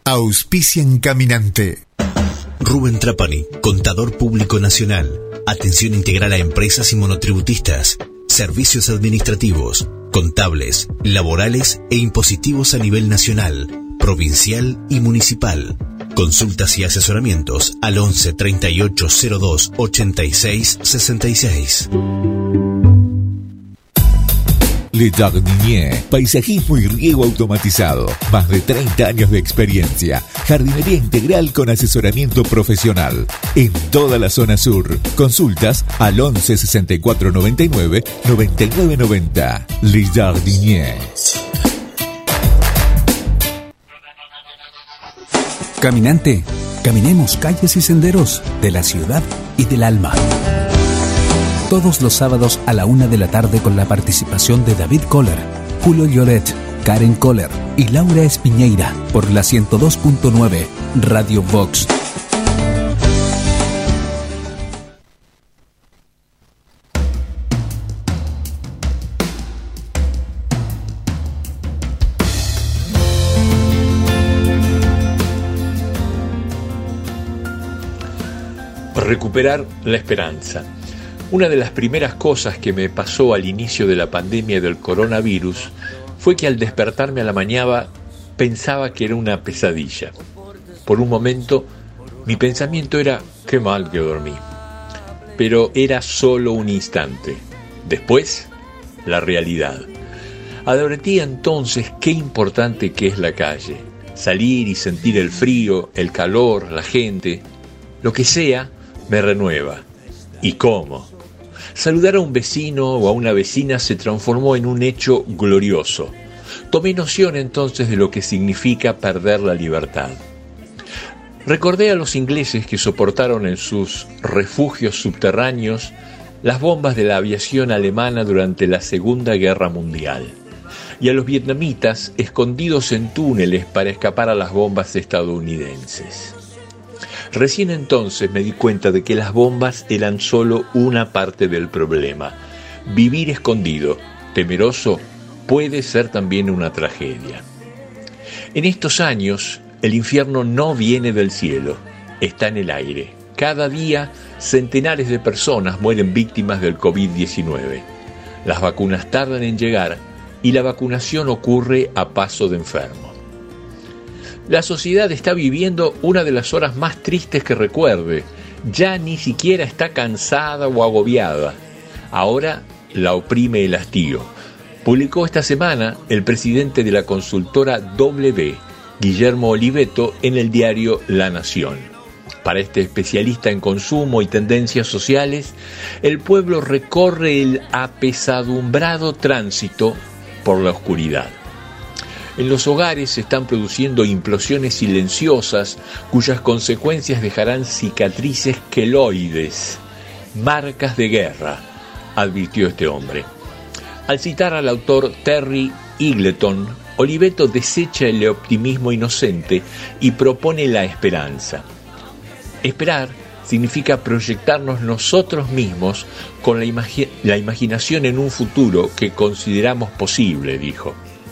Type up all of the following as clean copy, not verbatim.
Auspician Caminante. Rubén Trapani, Contador Público Nacional. Atención integral a empresas y monotributistas. Servicios administrativos, contables, laborales e impositivos a nivel nacional, provincial y municipal. Consultas y asesoramientos al 11 38 02 86 66. Le Jardinier, paisajismo y riego automatizado. Más de 30 años de experiencia. Jardinería integral con asesoramiento profesional. En toda la zona sur. Consultas al 11 64 99 99 90. Le Jardinier. Caminante, caminemos calles y senderos de la ciudad y del alma. Todos los sábados a la 1 de la tarde con la participación de David Kohler, Julio Lloret, Karen Kohler y Laura Espiñeira por la 102.9 Radio Vox. Recuperar la esperanza. Una de las primeras cosas que me pasó al inicio de la pandemia del coronavirus fue que al despertarme a la mañana pensaba que era una pesadilla. Por un momento mi pensamiento era qué mal que dormí. Pero era solo un instante. Después, la realidad. Advertí entonces qué importante que es la calle. Salir y sentir el frío, el calor, la gente, lo que sea, me renueva. ¿Y cómo? Saludar a un vecino o a una vecina se transformó en un hecho glorioso. Tomé noción entonces de lo que significa perder la libertad. Recordé a los ingleses que soportaron en sus refugios subterráneos las bombas de la aviación alemana durante la Segunda Guerra Mundial, y a los vietnamitas escondidos en túneles para escapar a las bombas estadounidenses. Recién entonces me di cuenta de que las bombas eran solo una parte del problema. Vivir escondido, temeroso, puede ser también una tragedia. En estos años, el infierno no viene del cielo, está en el aire. Cada día, centenares de personas mueren víctimas del COVID-19. Las vacunas tardan en llegar y la vacunación ocurre a paso de enfermo. La sociedad está viviendo una de las horas más tristes que recuerde. Ya ni siquiera está cansada o agobiada. Ahora la oprime el hastío. Publicó esta semana el presidente de la consultora W, Guillermo Oliveto, en el diario La Nación. Para este especialista en consumo y tendencias sociales, el pueblo recorre el apesadumbrado tránsito por la oscuridad. En los hogares se están produciendo implosiones silenciosas cuyas consecuencias dejarán cicatrices queloides, marcas de guerra, advirtió este hombre. Al citar al autor Terry Eagleton, Oliveto desecha el optimismo inocente y propone la esperanza. Esperar significa proyectarnos nosotros mismos con la imaginación en un futuro que consideramos posible, dijo.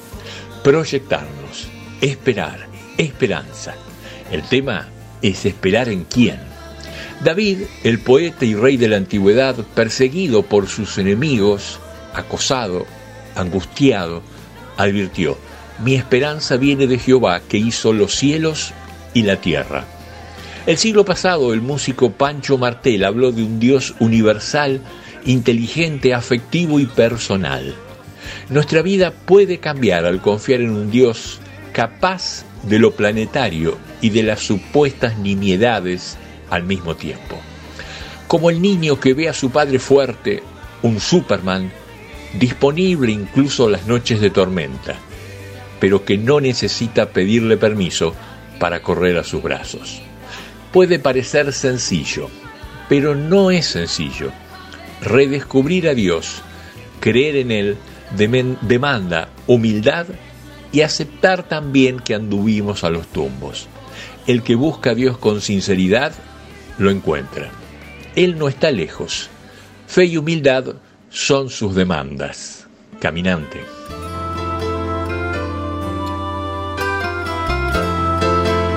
Proyectarnos, esperar, esperanza. El tema es esperar en quién. David, el poeta y rey de la antigüedad, perseguido por sus enemigos, acosado, angustiado, advirtió: mi esperanza viene de Jehová, que hizo los cielos y la tierra. El siglo pasado, el músico Pancho Martel habló de un Dios universal, inteligente, afectivo y personal. Nuestra vida puede cambiar al confiar en un Dios capaz de lo planetario y de las supuestas nimiedades al mismo tiempo. Como el niño que ve a su padre fuerte, un Superman, disponible incluso las noches de tormenta, pero que no necesita pedirle permiso para correr a sus brazos. Puede parecer sencillo, pero no es sencillo. Redescubrir a Dios, creer en Él, demanda humildad y aceptar también que anduvimos a los tumbos. El que busca a Dios con sinceridad, lo encuentra. Él no está lejos. Fe y humildad son sus demandas. Caminante.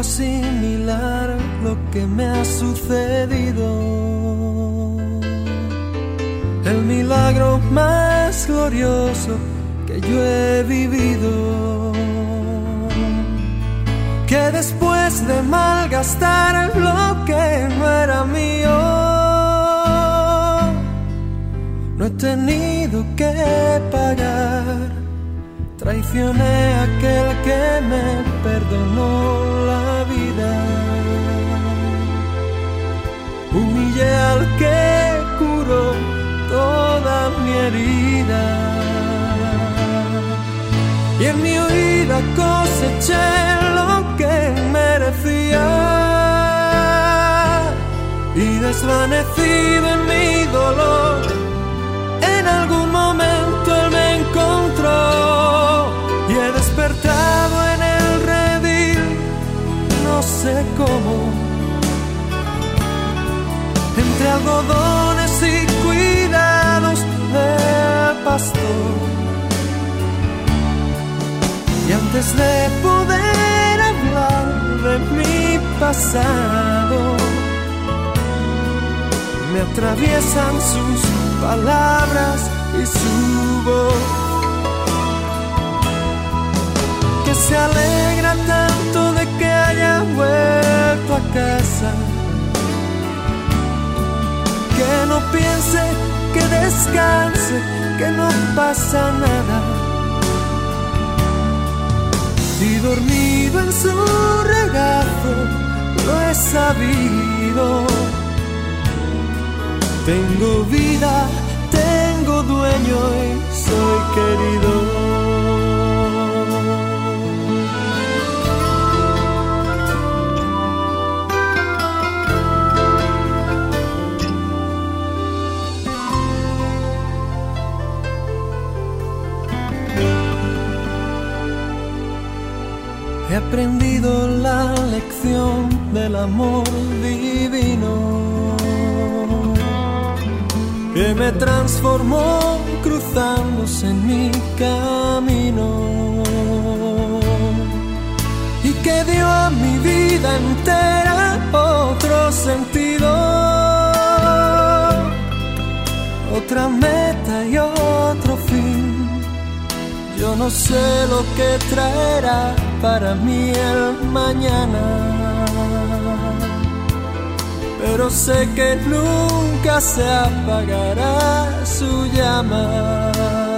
asimilar lo que me ha sucedido. El milagro más glorioso que yo he vivido. Que después de malgastar lo que no era mío, no he tenido que pagar. Traicioné a aquel que me perdonó la vida. Humillé al que curó toda mi herida. Y en mi huida coseché lo que merecía. Y desvanecido en mi dolor, en algún momento él me encontró. Y he despertado en el redil, no sé cómo, entre algodones y cuidados del pastor. Y antes de poder hablar de mi pasado, me atraviesan sus palabras y su voz, que se alegra tanto de que haya vuelto a casa, que no piense, que descanse, que no pasa nada. Y dormido en su regazo lo he sabido. Tengo vida, tengo dueño y soy querido. He aprendido la lección del amor divino, que me transformó cruzándose en mi camino, y que dio a mi vida entera otro sentido, otra meta y otro fin. Yo no sé lo que traerá para mí el mañana, pero sé que nunca se apagará su llama.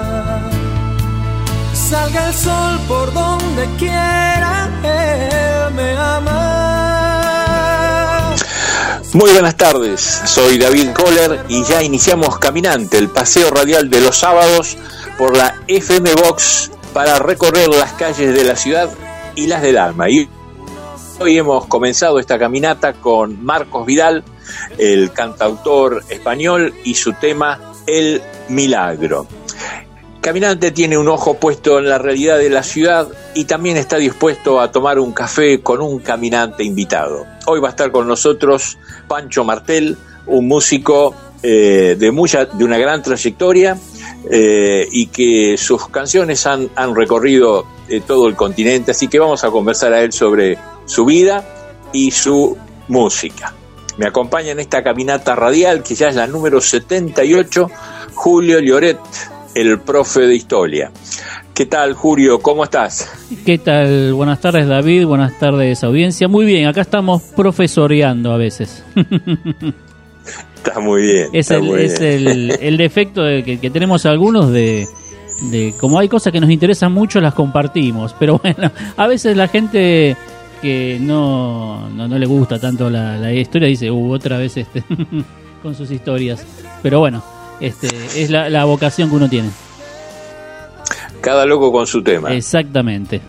Salga el sol por donde quiera, él me ama. Muy buenas tardes, soy David Kohler y ya iniciamos Caminante, el paseo radial de los sábados por la FM Box para recorrer las calles de la ciudad y las del alma. Y hoy hemos comenzado esta caminata con Marcos Vidal, el cantautor español, y su tema El Milagro. Caminante tiene un ojo puesto en la realidad de la ciudad y también está dispuesto a tomar un café con un caminante invitado. Hoy va a estar con nosotros Pancho Martel, un músico de una gran trayectoria, y que sus canciones han recorrido todo el continente, así que vamos a conversar a él sobre su vida y su música. Me acompaña en esta caminata radial, que ya es la número 78, Julio Lloret, el profe de historia. ¿Qué tal, Julio? ¿Cómo estás? ¿Qué tal? Buenas tardes, David. Buenas tardes, audiencia. Muy bien, acá estamos profesoreando a veces. Está muy bien. Es el defecto que tenemos algunos de como hay cosas que nos interesan mucho, las compartimos. Pero bueno, a veces la gente que no le gusta tanto la historia dice, otra vez con sus historias. Pero bueno, es la vocación que uno tiene. Cada loco con su tema. Exactamente.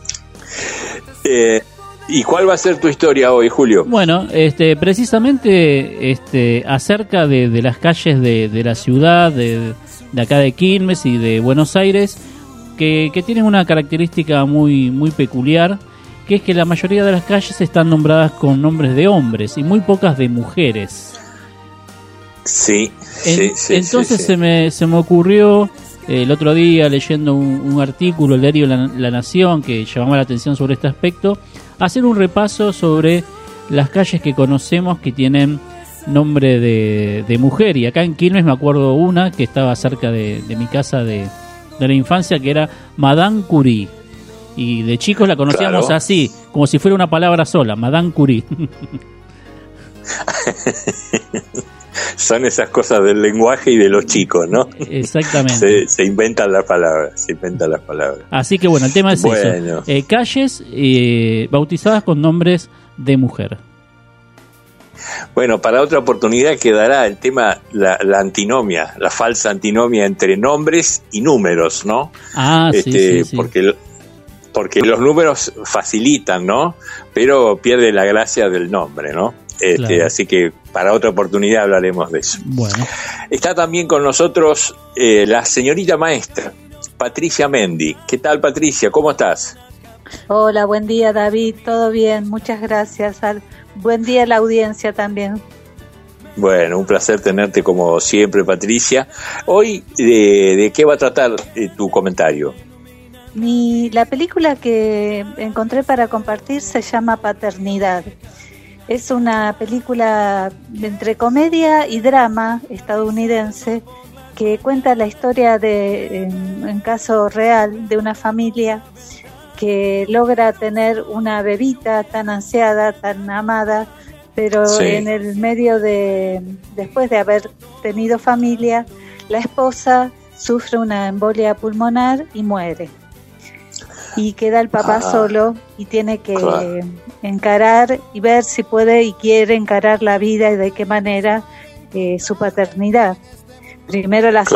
¿Y cuál va a ser tu historia hoy, Julio? Bueno, precisamente acerca de las calles de la ciudad, de acá de Quilmes y de Buenos Aires, que tienen una característica muy, muy peculiar, que es que la mayoría de las calles están nombradas con nombres de hombres y muy pocas de mujeres. Sí, entonces sí. Se me ocurrió el otro día, leyendo un artículo, el diario La Nación, que llamaba la atención sobre este aspecto, hacer un repaso sobre las calles que conocemos que tienen nombre de mujer. Y acá en Quilmes me acuerdo una que estaba cerca de mi casa de la infancia, que era Madame Curie. Y de chicos la conocíamos claro. así, como si fuera una palabra sola, Madame Curie. Son esas cosas del lenguaje y de los chicos, ¿no? Exactamente. Se inventan las palabras, Así que bueno, el tema es eso. Calles bautizadas con nombres de mujer. Bueno, para otra oportunidad quedará el tema, la antinomia, la falsa antinomia entre nombres y números, ¿no? Sí. Porque los números facilitan, ¿no? Pero pierde la gracia del nombre, ¿no? Claro. Así que para otra oportunidad hablaremos de eso. Bueno. Está también con nosotros la señorita maestra, Patricia Mendi. ¿Qué tal, Patricia? ¿Cómo estás? Hola, buen día, David. ¿Todo bien? Muchas gracias. Buen día a la audiencia también. Bueno, un placer tenerte como siempre, Hoy, ¿de qué va a tratar tu comentario? La película que encontré para compartir se llama Paternidad. Es una película entre comedia y drama estadounidense que cuenta la historia en caso real de una familia que logra tener una bebita tan ansiada, tan amada, pero sí, en el medio después de haber tenido familia, la esposa sufre una embolia pulmonar y muere. Y queda el papá solo y tiene que encarar y ver si puede y quiere encarar la vida y de qué manera su paternidad. Primero las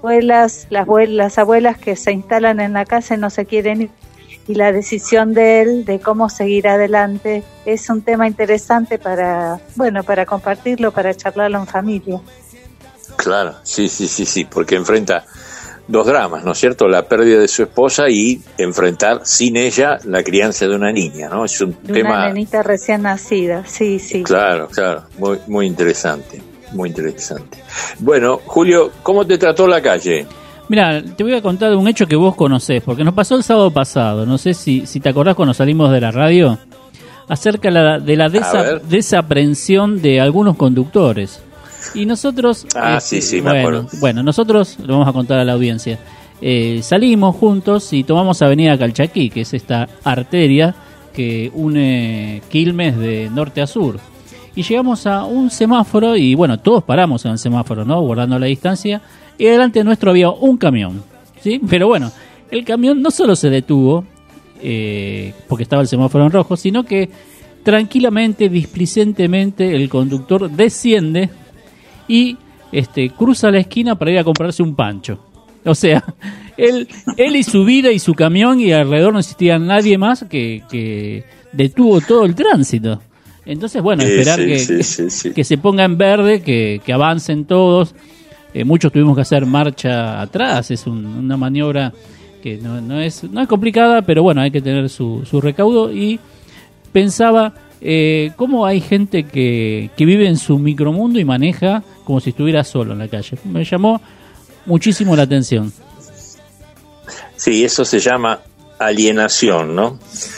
abuelas que se instalan en la casa y no se quieren ir, y la decisión de él de cómo seguir adelante es un tema interesante para compartirlo, para charlarlo en familia. Claro, sí, porque enfrenta dos dramas, ¿no es cierto? La pérdida de su esposa y enfrentar sin ella la crianza de una niña, ¿no? Es un tema... Una nenita recién nacida, sí. Claro, muy, muy interesante, muy interesante. Bueno, Julio, ¿cómo te trató la calle? Mira, te voy a contar de un hecho que vos conocés, porque nos pasó el sábado pasado, no sé si te acordás cuando salimos de la radio, acerca de la desaprensión de algunos conductores. Y nosotros... sí, me acuerdo. Bueno, nosotros, lo vamos a contar a la audiencia, salimos juntos y tomamos Avenida Calchaquí, que es esta arteria que une Quilmes de norte a sur. Y llegamos a un semáforo y, bueno, todos paramos en el semáforo, ¿no? Guardando la distancia. Y delante nuestro había un camión, ¿sí? Pero bueno, el camión no solo se detuvo, porque estaba el semáforo en rojo, sino que tranquilamente, displicentemente, el conductor desciende y cruza la esquina para ir a comprarse un pancho. O sea, él y su vida y su camión, y alrededor no existía nadie más, que detuvo todo el tránsito. Entonces, bueno, esperar que se ponga en verde, que avancen todos. Muchos tuvimos que hacer marcha atrás. Es una maniobra que no es complicada, pero bueno, hay que tener su recaudo. Y pensaba cómo hay gente que vive en su micromundo y maneja como si estuviera solo en la calle. Me llamó muchísimo la atención. Sí, eso se llama alienación, ¿no?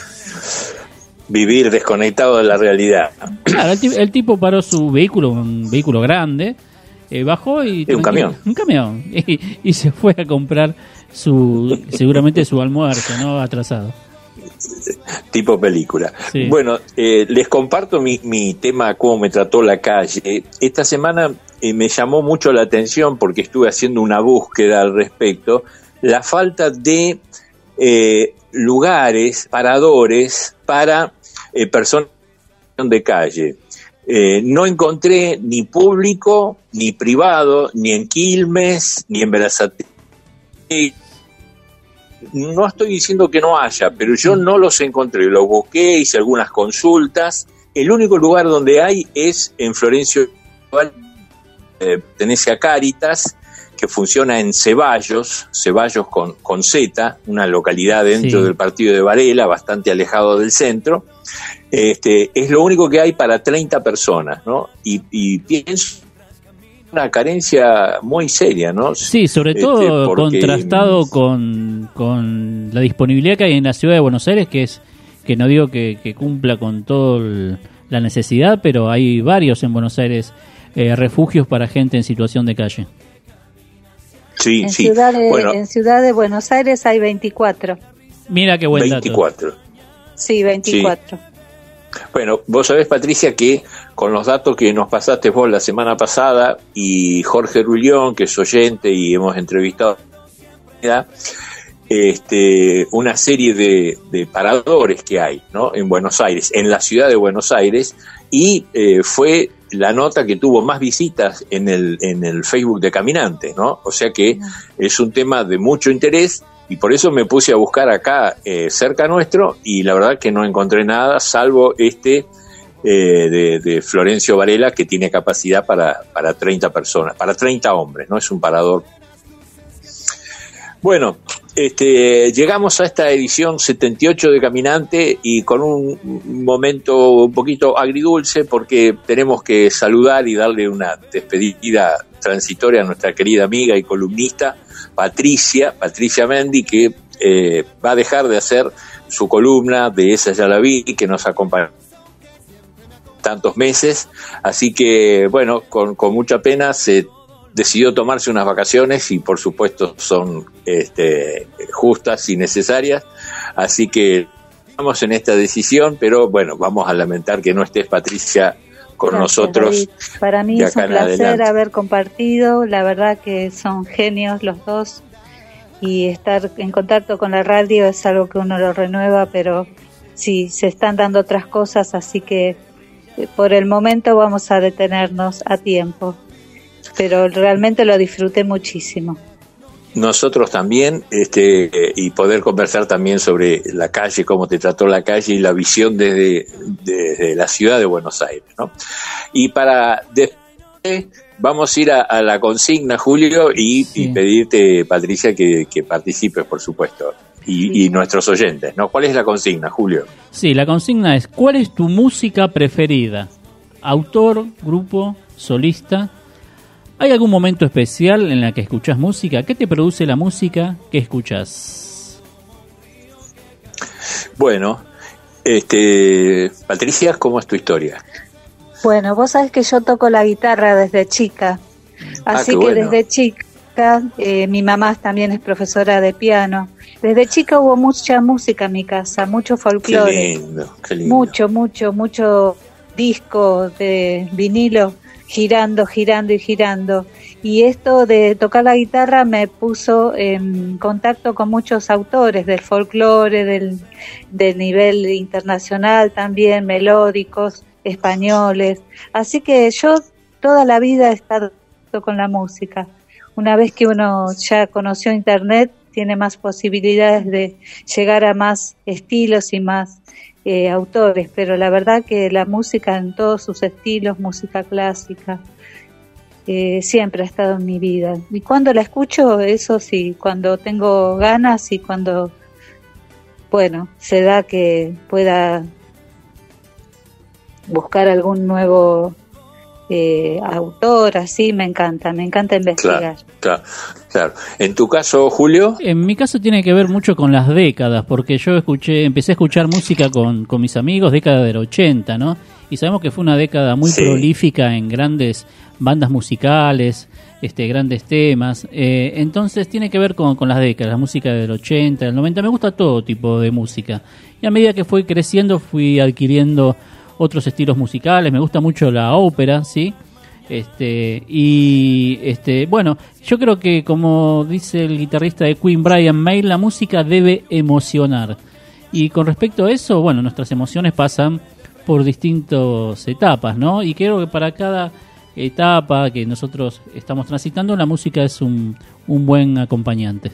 Vivir desconectado de la realidad. Claro, el tipo paró su vehículo, un vehículo grande, bajó y... Un camión. Un camión. Y se fue a comprar seguramente su almuerzo, ¿no? Atrasado. Tipo película. Sí. Bueno, les comparto mi tema, cómo me trató la calle. Esta semana me llamó mucho la atención, porque estuve haciendo una búsqueda al respecto, la falta de lugares, paradores para personas de calle. No encontré ni público, ni privado, ni en Quilmes, ni en Berazategui. No estoy diciendo que no haya, pero yo no los encontré. Los busqué, hice algunas consultas. El único lugar donde hay es en Florencio, pertenece a Cáritas, que funciona en Ceballos con Z, una localidad dentro del partido de Varela, bastante alejado del centro. Es lo único que hay para 30 personas, ¿no? Y pienso una carencia muy seria, ¿no? Sí, sobre todo contrastado con la disponibilidad que hay en la ciudad de Buenos Aires, que es que no digo que cumpla con todo la necesidad, pero hay varios en Buenos Aires refugios para gente en situación de calle. Sí, en sí. En Ciudad de Buenos Aires hay 24. Mira qué buen 24. dato. Sí, 24. Sí. Bueno, vos sabés, Patricia, que con los datos que nos pasaste vos la semana pasada y Jorge Rullón, que es oyente y hemos entrevistado una serie de paradores que hay, ¿no?, en Buenos Aires, en la ciudad de Buenos Aires, y fue la nota que tuvo más visitas en el Facebook de Caminantes, ¿no? O sea que es un tema de mucho interés. Y por eso me puse a buscar acá cerca nuestro y la verdad que no encontré nada salvo de Florencio Varela, que tiene capacidad para 30 personas, para 30 hombres, ¿no? Es un parador. Bueno, llegamos a esta edición 78 de Caminante y con un momento un poquito agridulce porque tenemos que saludar y darle una despedida transitoria a nuestra querida amiga y columnista Patricia Mendi, que va a dejar de hacer su columna de Esa ya la vi, que nos acompaña tantos meses, así que bueno, con mucha pena se decidió tomarse unas vacaciones y por supuesto son justas y necesarias, así que estamos en esta decisión, pero bueno, vamos a lamentar que no estés, Patricia, con Gracias, nosotros. David. Para mí es un placer adelante. haber compartido, la verdad que son genios los dos y estar en contacto con la radio es algo que uno lo renueva, pero sí, se están dando otras cosas, así que por el momento vamos a detenernos a tiempo, pero realmente lo disfruté muchísimo. Nosotros también, y poder conversar también sobre la calle, cómo te trató la calle y la visión desde la ciudad de Buenos Aires, ¿no? Y para después vamos a ir a la consigna, Julio, y pedirte, Patricia, que participes, por supuesto, y nuestros oyentes, ¿no? ¿Cuál es la consigna, Julio? Sí, la consigna es: ¿cuál es tu música preferida? Autor, grupo, solista. ¿Hay algún momento especial en el que escuchás música? ¿Qué te produce la música que escuchás? Bueno, Patricia, ¿cómo es tu historia? Bueno, vos sabés que yo toco la guitarra desde chica, así que bueno, desde chica, mi mamá también es profesora de piano. Desde chica hubo mucha música en mi casa, mucho folclore. Qué lindo. Mucho disco de vinilo girando. Y esto de tocar la guitarra me puso en contacto con muchos autores del folclore, del nivel internacional también, melódicos, españoles. Así que yo toda la vida he estado con la música. Una vez que uno ya conoció Internet, tiene más posibilidades de llegar a más estilos y más autores, pero la verdad que la música en todos sus estilos, música clásica, siempre ha estado en mi vida. Y cuando la escucho, eso sí, cuando tengo ganas y cuando, bueno, se da que pueda buscar algún nuevo autor, así, me encanta investigar. Claro. ¿En tu caso, Julio? En mi caso tiene que ver mucho con las décadas, porque yo empecé a escuchar música con mis amigos, década del 80, ¿no? Y sabemos que fue una década muy prolífica en grandes bandas musicales, grandes temas. Entonces tiene que ver con las décadas, la música del 80, del 90. Me gusta todo tipo de música. Y a medida que fui creciendo, fui adquiriendo otros estilos musicales. Me gusta mucho la ópera, ¿sí? Bueno, yo creo que, como dice el guitarrista de Queen, Brian May, la música debe emocionar. Y con respecto a eso, bueno, nuestras emociones pasan por distintas etapas, ¿no? Y creo que para cada etapa que nosotros estamos transitando, la música es un buen acompañante.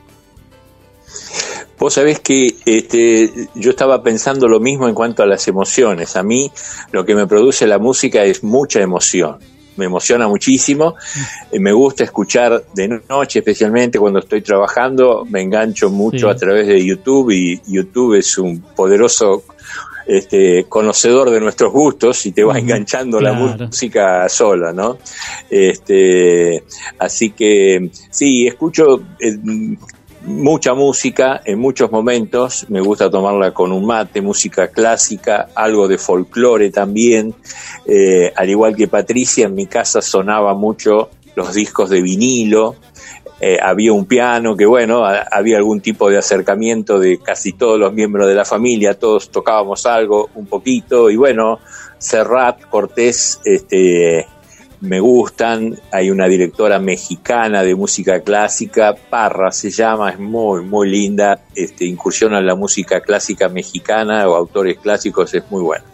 Vos sabés que yo estaba pensando lo mismo en cuanto a las emociones. A mí lo que me produce la música es mucha emoción. Me emociona muchísimo. Me gusta escuchar de noche, especialmente cuando estoy trabajando. Me engancho mucho a través de YouTube, y YouTube es un poderoso conocedor de nuestros gustos y te va enganchando la música sola, ¿no? Así que sí, escucho mucha música en muchos momentos, me gusta tomarla con un mate, música clásica, algo de folclore también, al igual que Patricia, en mi casa sonaba mucho los discos de vinilo, había un piano que bueno, había algún tipo de acercamiento de casi todos los miembros de la familia, todos tocábamos algo, un poquito, y bueno, Serrat, Cortés, me gustan. Hay una directora mexicana de música clásica, Parra se llama, es muy muy linda, incursiona en la música clásica mexicana o autores clásicos, es muy buena.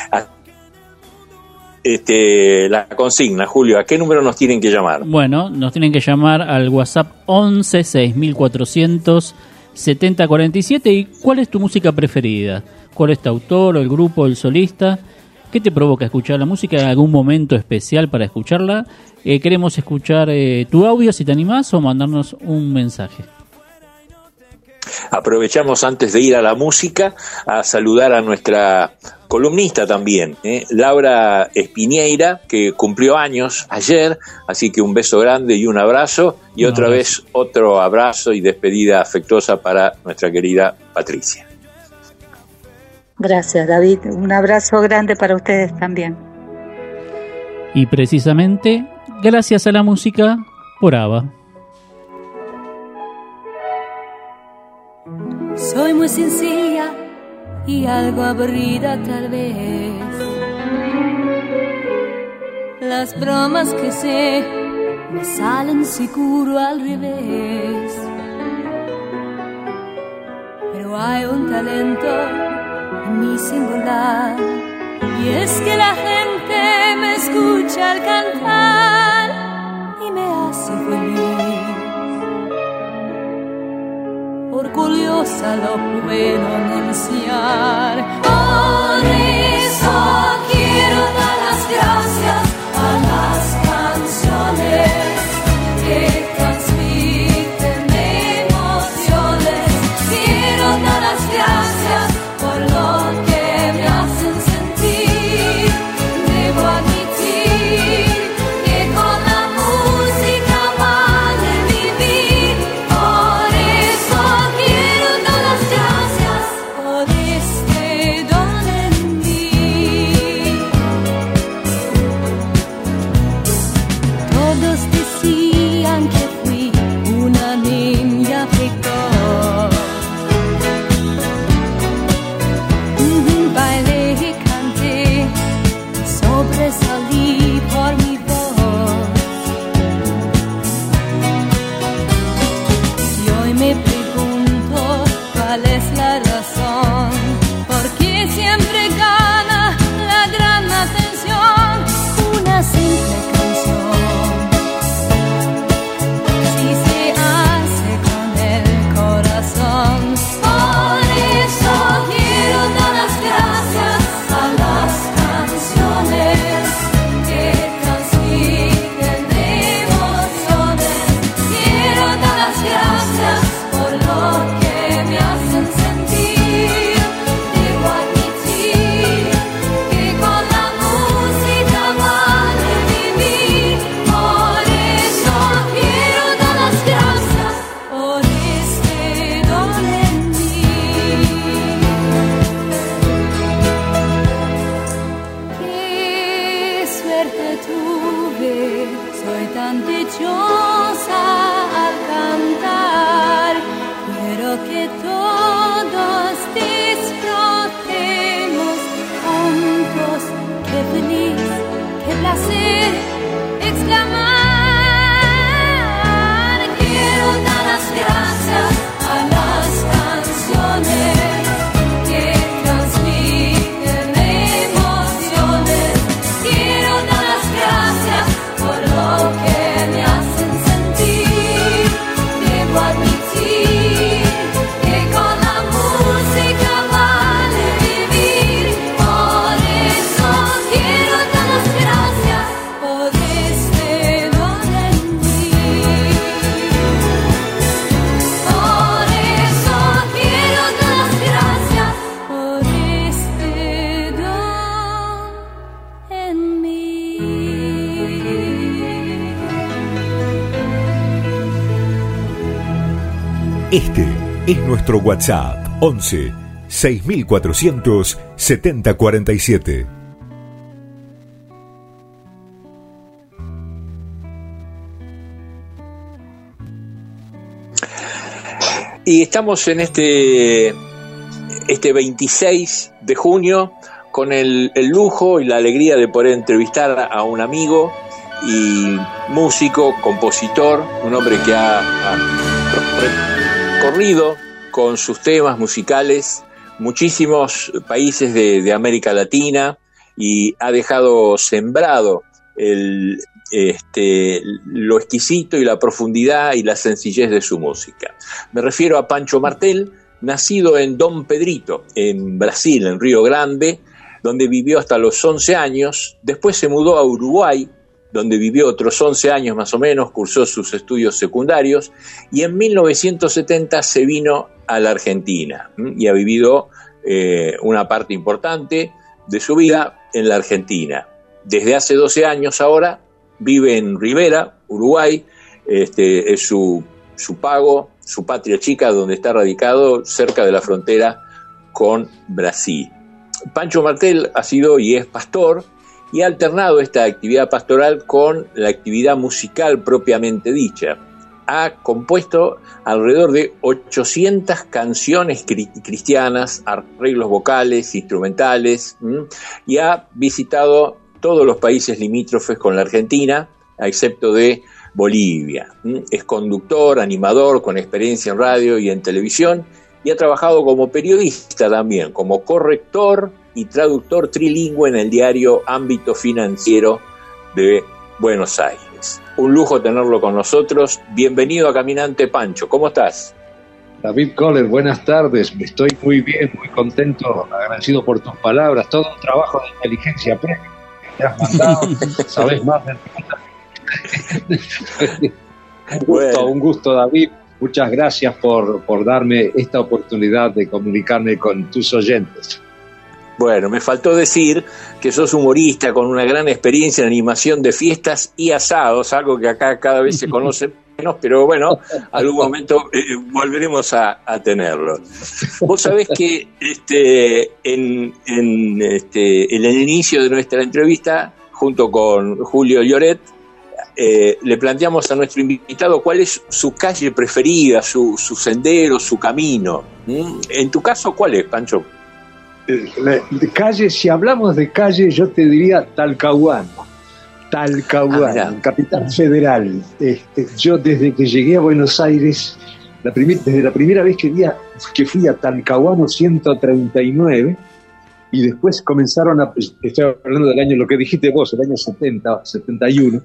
La consigna, Julio, ¿a qué número nos tienen que llamar? Bueno, nos tienen que llamar al WhatsApp 11 6400 7047. ¿Y cuál es tu música preferida? ¿Cuál es tu autor, o el grupo, o el solista? ¿Qué te provoca escuchar la música? ¿Algún momento especial para escucharla? Queremos escuchar tu audio, si te animás, o mandarnos un mensaje. Aprovechamos antes de ir a la música a saludar a nuestra columnista también, Laura Espiñeira, que cumplió años ayer, así que un beso grande y un abrazo, y otra vez otro abrazo y despedida afectuosa para nuestra querida Patricia. Gracias, David. Un abrazo grande para ustedes también. Y precisamente, gracias a la música, por ABBA. Soy muy sencilla y algo aburrida tal vez. Las bromas que sé me salen seguro al revés. Pero hay un talento mi singular, y es que la gente me escucha al cantar y me hace feliz. Orgullosa lo puedo anunciar. Por eso quiero dar las gracias a las canciones que transmiten emociones. Quiero dar las gracias por lo que me hacen sentir. Debo admitir que con la música vale vivir. Por eso quiero dar las gracias por este don en mí. Todos decían que fui una niña precoz. Bailé y canté, sobresalí por mi voz. Y hoy me pregunto cuál es la razón, por qué siempre gana la gran atención una simple canción. Si se hace con el corazón. Por eso quiero dar las gracias a las canciones que transmiten emociones. Quiero dar las gracias por lo que me hacen sentir. Debo admitir que con la música vale vivir. Por eso quiero dar las gracias por este don en mí. Qué suerte tuve, soy tan dichosa al cantar. Quiero que todos disfrutemos juntos. Qué feliz, qué placer exclamar. Quiero dar las gracias a las canciones que transmiten emociones. Quiero dar las gracias por lo que me hacen Este es nuestro WhatsApp 11 6400 7047. Y estamos en este 26 de junio con el lujo y la alegría de poder entrevistar a un amigo y músico, compositor, un hombre que ha recorrido con sus temas musicales muchísimos países de América Latina y ha dejado sembrado lo exquisito y la profundidad y la sencillez de su música. Me refiero a Pancho Martel, nacido en Dom Pedrito, en Brasil, en Río Grande, donde vivió hasta los 11 años. Después se mudó a Uruguay, donde vivió otros 11 años más o menos, cursó sus estudios secundarios, y en 1970 se vino a la Argentina y ha vivido una parte importante de su vida en la Argentina. Desde hace 12 años ahora vive en Rivera, Uruguay, es su pago, su patria chica, donde está radicado cerca de la frontera con Brasil. Pancho Martel ha sido y es pastor y ha alternado esta actividad pastoral con la actividad musical propiamente dicha. Ha compuesto alrededor de 800 canciones cristianas, arreglos vocales, instrumentales, y ha visitado todos los países limítrofes con la Argentina, a excepto de Bolivia. Es conductor, animador, con experiencia en radio y en televisión, y ha trabajado como periodista también, como corrector y traductor trilingüe en el diario Ámbito Financiero de Buenos Aires. Un lujo tenerlo con nosotros. Bienvenido a Caminante, Pancho. ¿Cómo estás? David Kohler, buenas tardes. Estoy muy bien, muy contento, agradecido por tus palabras. Todo un trabajo de inteligencia previa que te has mandado. Sabes más de un gusto, David. Muchas gracias por darme esta oportunidad de comunicarme con tus oyentes. Bueno, me faltó decir que sos humorista con una gran experiencia en animación de fiestas y asados, algo que acá cada vez se conoce menos, pero bueno, algún momento volveremos a tenerlo. Vos sabés que en el inicio de nuestra entrevista, junto con Julio Lloret, le planteamos a nuestro invitado cuál es su calle preferida, su sendero, su camino. En tu caso, ¿cuál es, Pancho? De calle, si hablamos de calle, yo te diría Talcahuano, Capital Federal. Yo desde que llegué a Buenos Aires, desde la primera vez que fui a Talcahuano 139, y después comenzaron estoy hablando del año, lo que dijiste vos, el año 70, 71,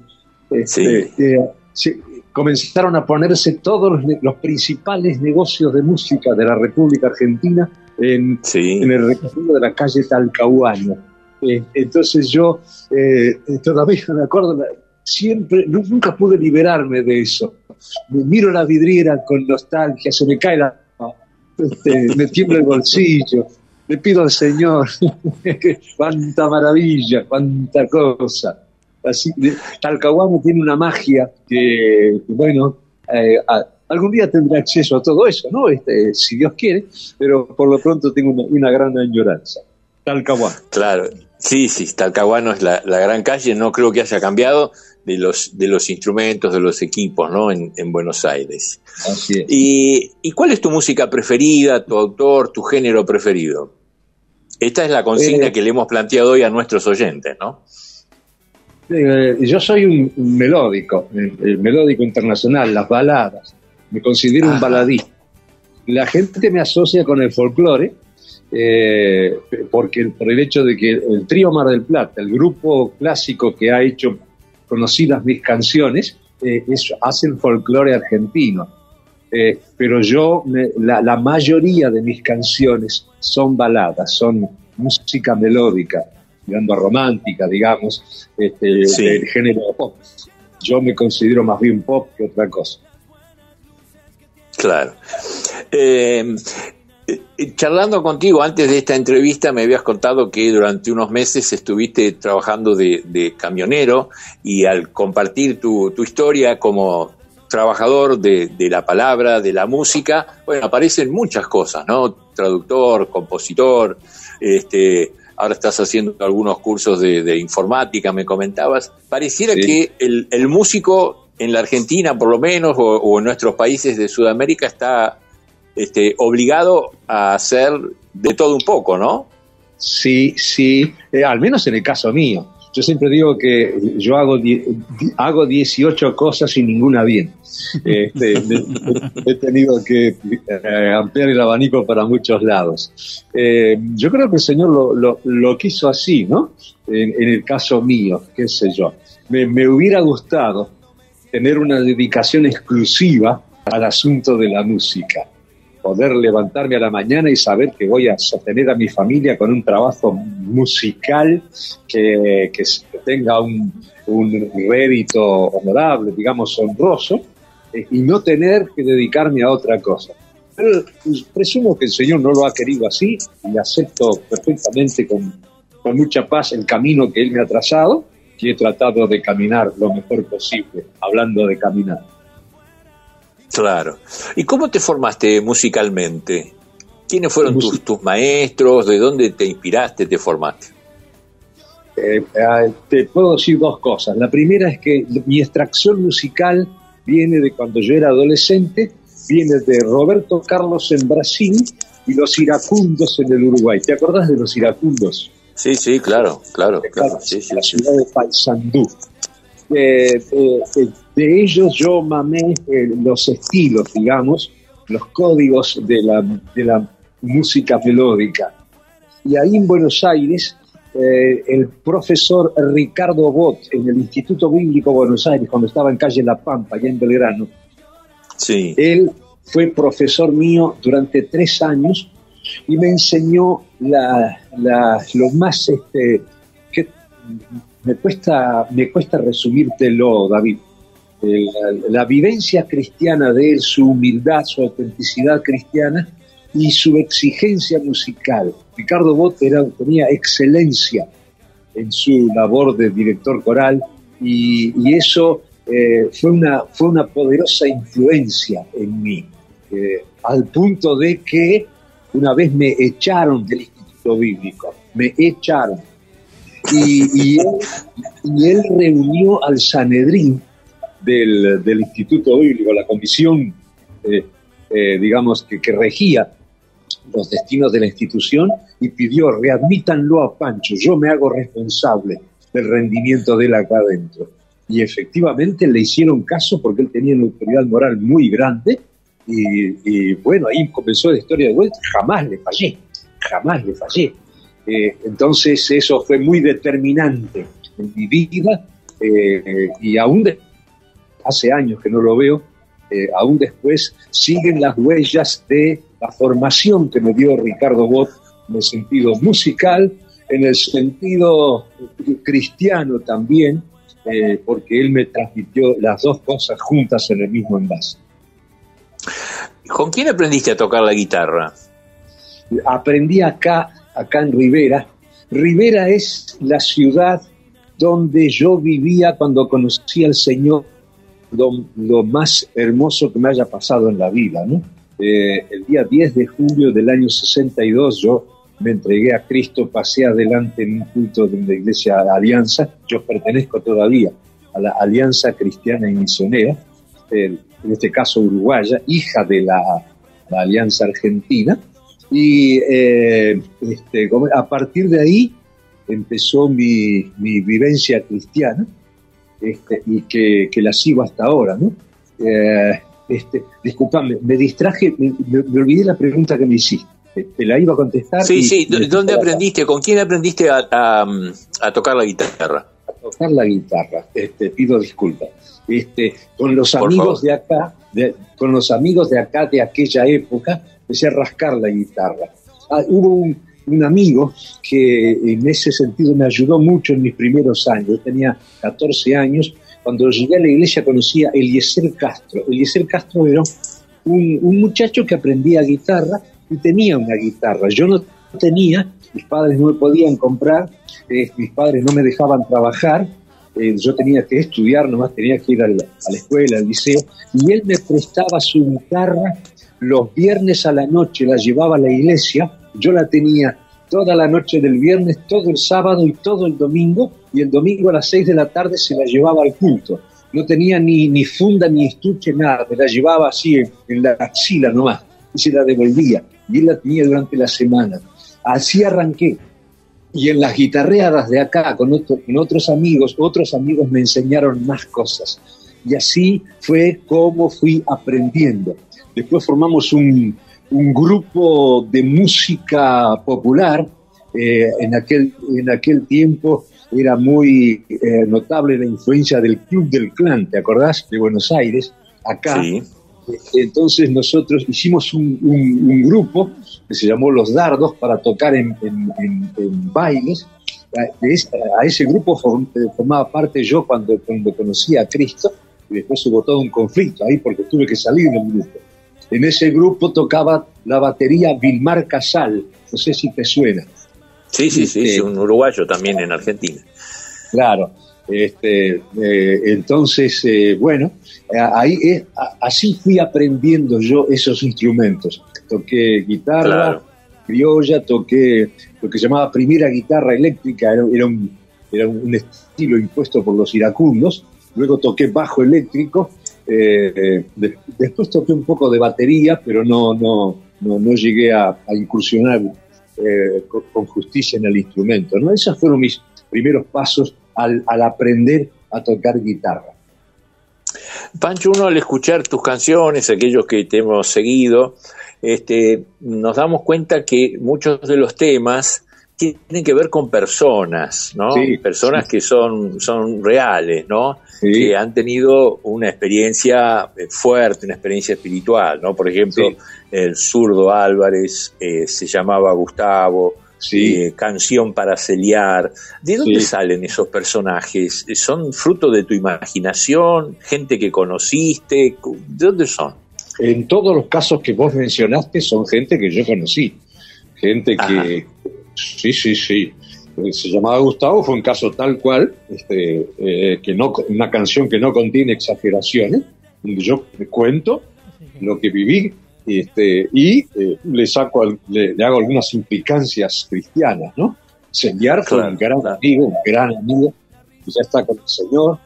comenzaron a ponerse todos los principales negocios de música de la República Argentina en el recorrido de la calle Talcahuano. Entonces yo todavía me acuerdo, nunca pude liberarme de eso. Me miro la vidriera con nostalgia, se me cae me tiembla el bolsillo, le pido al Señor, cuánta maravilla, cuánta cosa. Así, Talcahuano tiene una magia que bueno, algún día tendré acceso a todo eso, ¿no? Si Dios quiere, pero por lo pronto tengo una gran añoranza. Talcahuano. Claro, sí, Talcahuano es la gran calle, no creo que haya cambiado de los instrumentos, de los equipos, ¿no? En Buenos Aires. Así es. ¿Y cuál es tu música preferida, tu autor, tu género preferido? Esta es la consigna que le hemos planteado hoy a nuestros oyentes, ¿no? Yo soy un melódico, el melódico internacional, las baladas. Me considero un baladista. La gente me asocia con el folclore por el hecho de que el Trío Mar del Plata, el grupo clásico que ha hecho conocidas mis canciones, hacen folclore argentino. Pero la mayoría de mis canciones son baladas, son música melódica, tirando a romántica, digamos, del género pop. Yo me considero más bien pop que otra cosa. Claro. Charlando contigo antes de esta entrevista me habías contado que durante unos meses estuviste trabajando de camionero, y al compartir tu historia como trabajador de la palabra, de la música, bueno, aparecen muchas cosas, ¿no? Traductor, compositor, ahora estás haciendo algunos cursos de informática, me comentabas. Pareciera que el músico en la Argentina, por lo menos, o en nuestros países de Sudamérica, está obligado a hacer de todo un poco, ¿no? Sí, al menos en el caso mío. Yo siempre digo que yo hago 18 cosas y ninguna bien. He tenido que ampliar el abanico para muchos lados. Yo creo que el Señor lo quiso así, ¿no? En el caso mío, qué sé yo. Me hubiera gustado tener una dedicación exclusiva al asunto de la música. Poder levantarme a la mañana y saber que voy a sostener a mi familia con un trabajo musical que tenga un rédito honorable, digamos, honroso, y no tener que dedicarme a otra cosa. Pero presumo que el Señor no lo ha querido así, y acepto perfectamente con mucha paz el camino que Él me ha trazado, y he tratado de caminar lo mejor posible, hablando de caminar. Claro. ¿Y cómo te formaste musicalmente? ¿Quiénes fueron tus maestros? ¿De dónde te inspiraste, te formaste? Te puedo decir dos cosas. La primera es que mi extracción musical viene de cuando yo era adolescente, viene de Roberto Carlos en Brasil y los iracundos en el Uruguay. ¿Te acordás de los iracundos? Sí, claro. Sí. La ciudad de Paysandú. De ellos yo mamé los estilos, digamos, los códigos de la música melódica. Y ahí en Buenos Aires, el profesor Ricardo Bott, en el Instituto Bíblico Buenos Aires, cuando estaba en calle La Pampa, allá en Belgrano, él fue profesor mío durante 3 años y me enseñó lo más que me cuesta resumírtelo, David. La vivencia cristiana de él, su humildad, su autenticidad cristiana y su exigencia musical. Ricardo Bott tenía excelencia en su labor de director coral y eso fue una poderosa influencia en mí, al punto de que una vez me echaron del Instituto Bíblico, me echaron. Y él reunió al Sanedrín del Instituto Bíblico, la comisión, digamos, que regía los destinos de la institución, y pidió: readmítanlo a Pancho, yo me hago responsable del rendimiento de él acá adentro. Y efectivamente le hicieron caso porque él tenía una autoridad moral muy grande, y bueno, ahí comenzó la historia de vuelta. Jamás le fallé. Entonces eso fue muy determinante en mi vida, y aún hace años que no lo veo, aún después siguen las huellas de la formación que me dio Ricardo Bott en el sentido musical, en el sentido cristiano también, porque él me transmitió las dos cosas juntas en el mismo envase. ¿Con quién aprendiste a tocar la guitarra? Aprendí acá en Rivera. Rivera es la ciudad donde yo vivía cuando conocí al Señor, lo más hermoso que me haya pasado en la vida, ¿no? El día 10 de julio del año 62 yo me entregué a Cristo, pasé adelante en un culto de la Iglesia Alianza. Yo pertenezco todavía a la Alianza Cristiana y Misionera, en este caso uruguaya, hija de la Alianza Argentina, y a partir de ahí empezó mi vivencia cristiana, y que la sigo hasta ahora, ¿no? Disculpame, me distraje, me olvidé la pregunta que me hiciste. Te la iba a contestar. Sí. ¿Dónde aprendiste? ¿Con quién aprendiste a tocar la guitarra? A tocar la guitarra. Pido disculpas. Con los amigos de acá, de aquella época, empecé a rascar la guitarra. Hubo un amigo que en ese sentido me ayudó mucho en mis primeros años. Yo tenía 14 años. Cuando llegué a la iglesia conocí a Eliezer Castro. Eliezer Castro era un muchacho que aprendía guitarra y tenía una guitarra. Yo no tenía, mis padres no me podían comprar, mis padres no me dejaban trabajar, yo tenía que estudiar, nomás tenía que ir a la escuela, al liceo, y él me prestaba su guitarra los viernes a la noche, la llevaba a la iglesia, yo la tenía toda la noche del viernes, todo el sábado y todo el domingo, y el domingo a las 6 de la tarde se la llevaba al culto. No tenía ni funda ni estuche, nada, me la llevaba así en la axila nomás, y se la devolvía, y él la tenía durante la semana. Así arranqué. Y en las guitarreadas de acá, con otros amigos me enseñaron más cosas. Y así fue como fui aprendiendo. Después formamos un grupo de música popular. En aquel tiempo era muy notable la influencia del Club del Clan, ¿te acordás? De Buenos Aires, acá. Sí. Entonces nosotros hicimos un grupo que se llamó Los Dardos para tocar en bailes. A ese grupo formaba parte yo cuando conocí a Cristo, y después hubo todo un conflicto ahí porque tuve que salir del grupo. En ese grupo tocaba la batería Vilmar Casal, no sé si te suena. Sí, un uruguayo también en Argentina. Claro. Entonces, bueno, así fui aprendiendo yo esos instrumentos. Toqué guitarra criolla, toqué lo que se llamaba primera guitarra eléctrica, era un estilo impuesto por los iracundos. Luego toqué bajo eléctrico, después toqué un poco de batería, pero no llegué a incursionar con justicia en el instrumento, ¿no? Esos fueron mis primeros pasos al aprender a tocar guitarra. Pancho, uno al escuchar tus canciones, aquellos que te hemos seguido, nos damos cuenta que muchos de los temas tienen que ver con personas, ¿no? Sí, personas que son reales, ¿no? Sí. Que han tenido una experiencia fuerte, una experiencia espiritual, ¿no? Por ejemplo, el zurdo Álvarez se llamaba Gustavo. Sí. Canción para celiar. ¿De dónde salen esos personajes? ¿Son fruto de tu imaginación? ¿Gente que conociste? ¿De dónde son? En todos los casos que vos mencionaste son gente que yo conocí. Gente que... Sí. Se llamaba Gustavo, fue un caso tal cual, una canción que no contiene exageraciones, donde yo cuento lo que viví. Le hago algunas implicancias cristianas, ¿no? Celiar fue un gran amigo, que ya está con el Señor.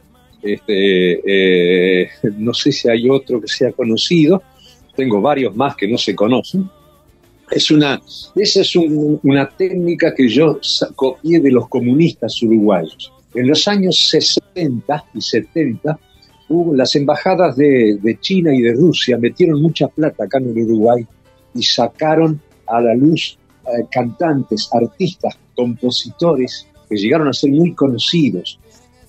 No sé si hay otro que sea conocido, tengo varios más que no se conocen. Esa es una técnica que yo copié de los comunistas uruguayos. En los años 60 y 70, las embajadas de China y de Rusia metieron mucha plata acá en el Uruguay y sacaron a la luz cantantes, artistas, compositores que llegaron a ser muy conocidos.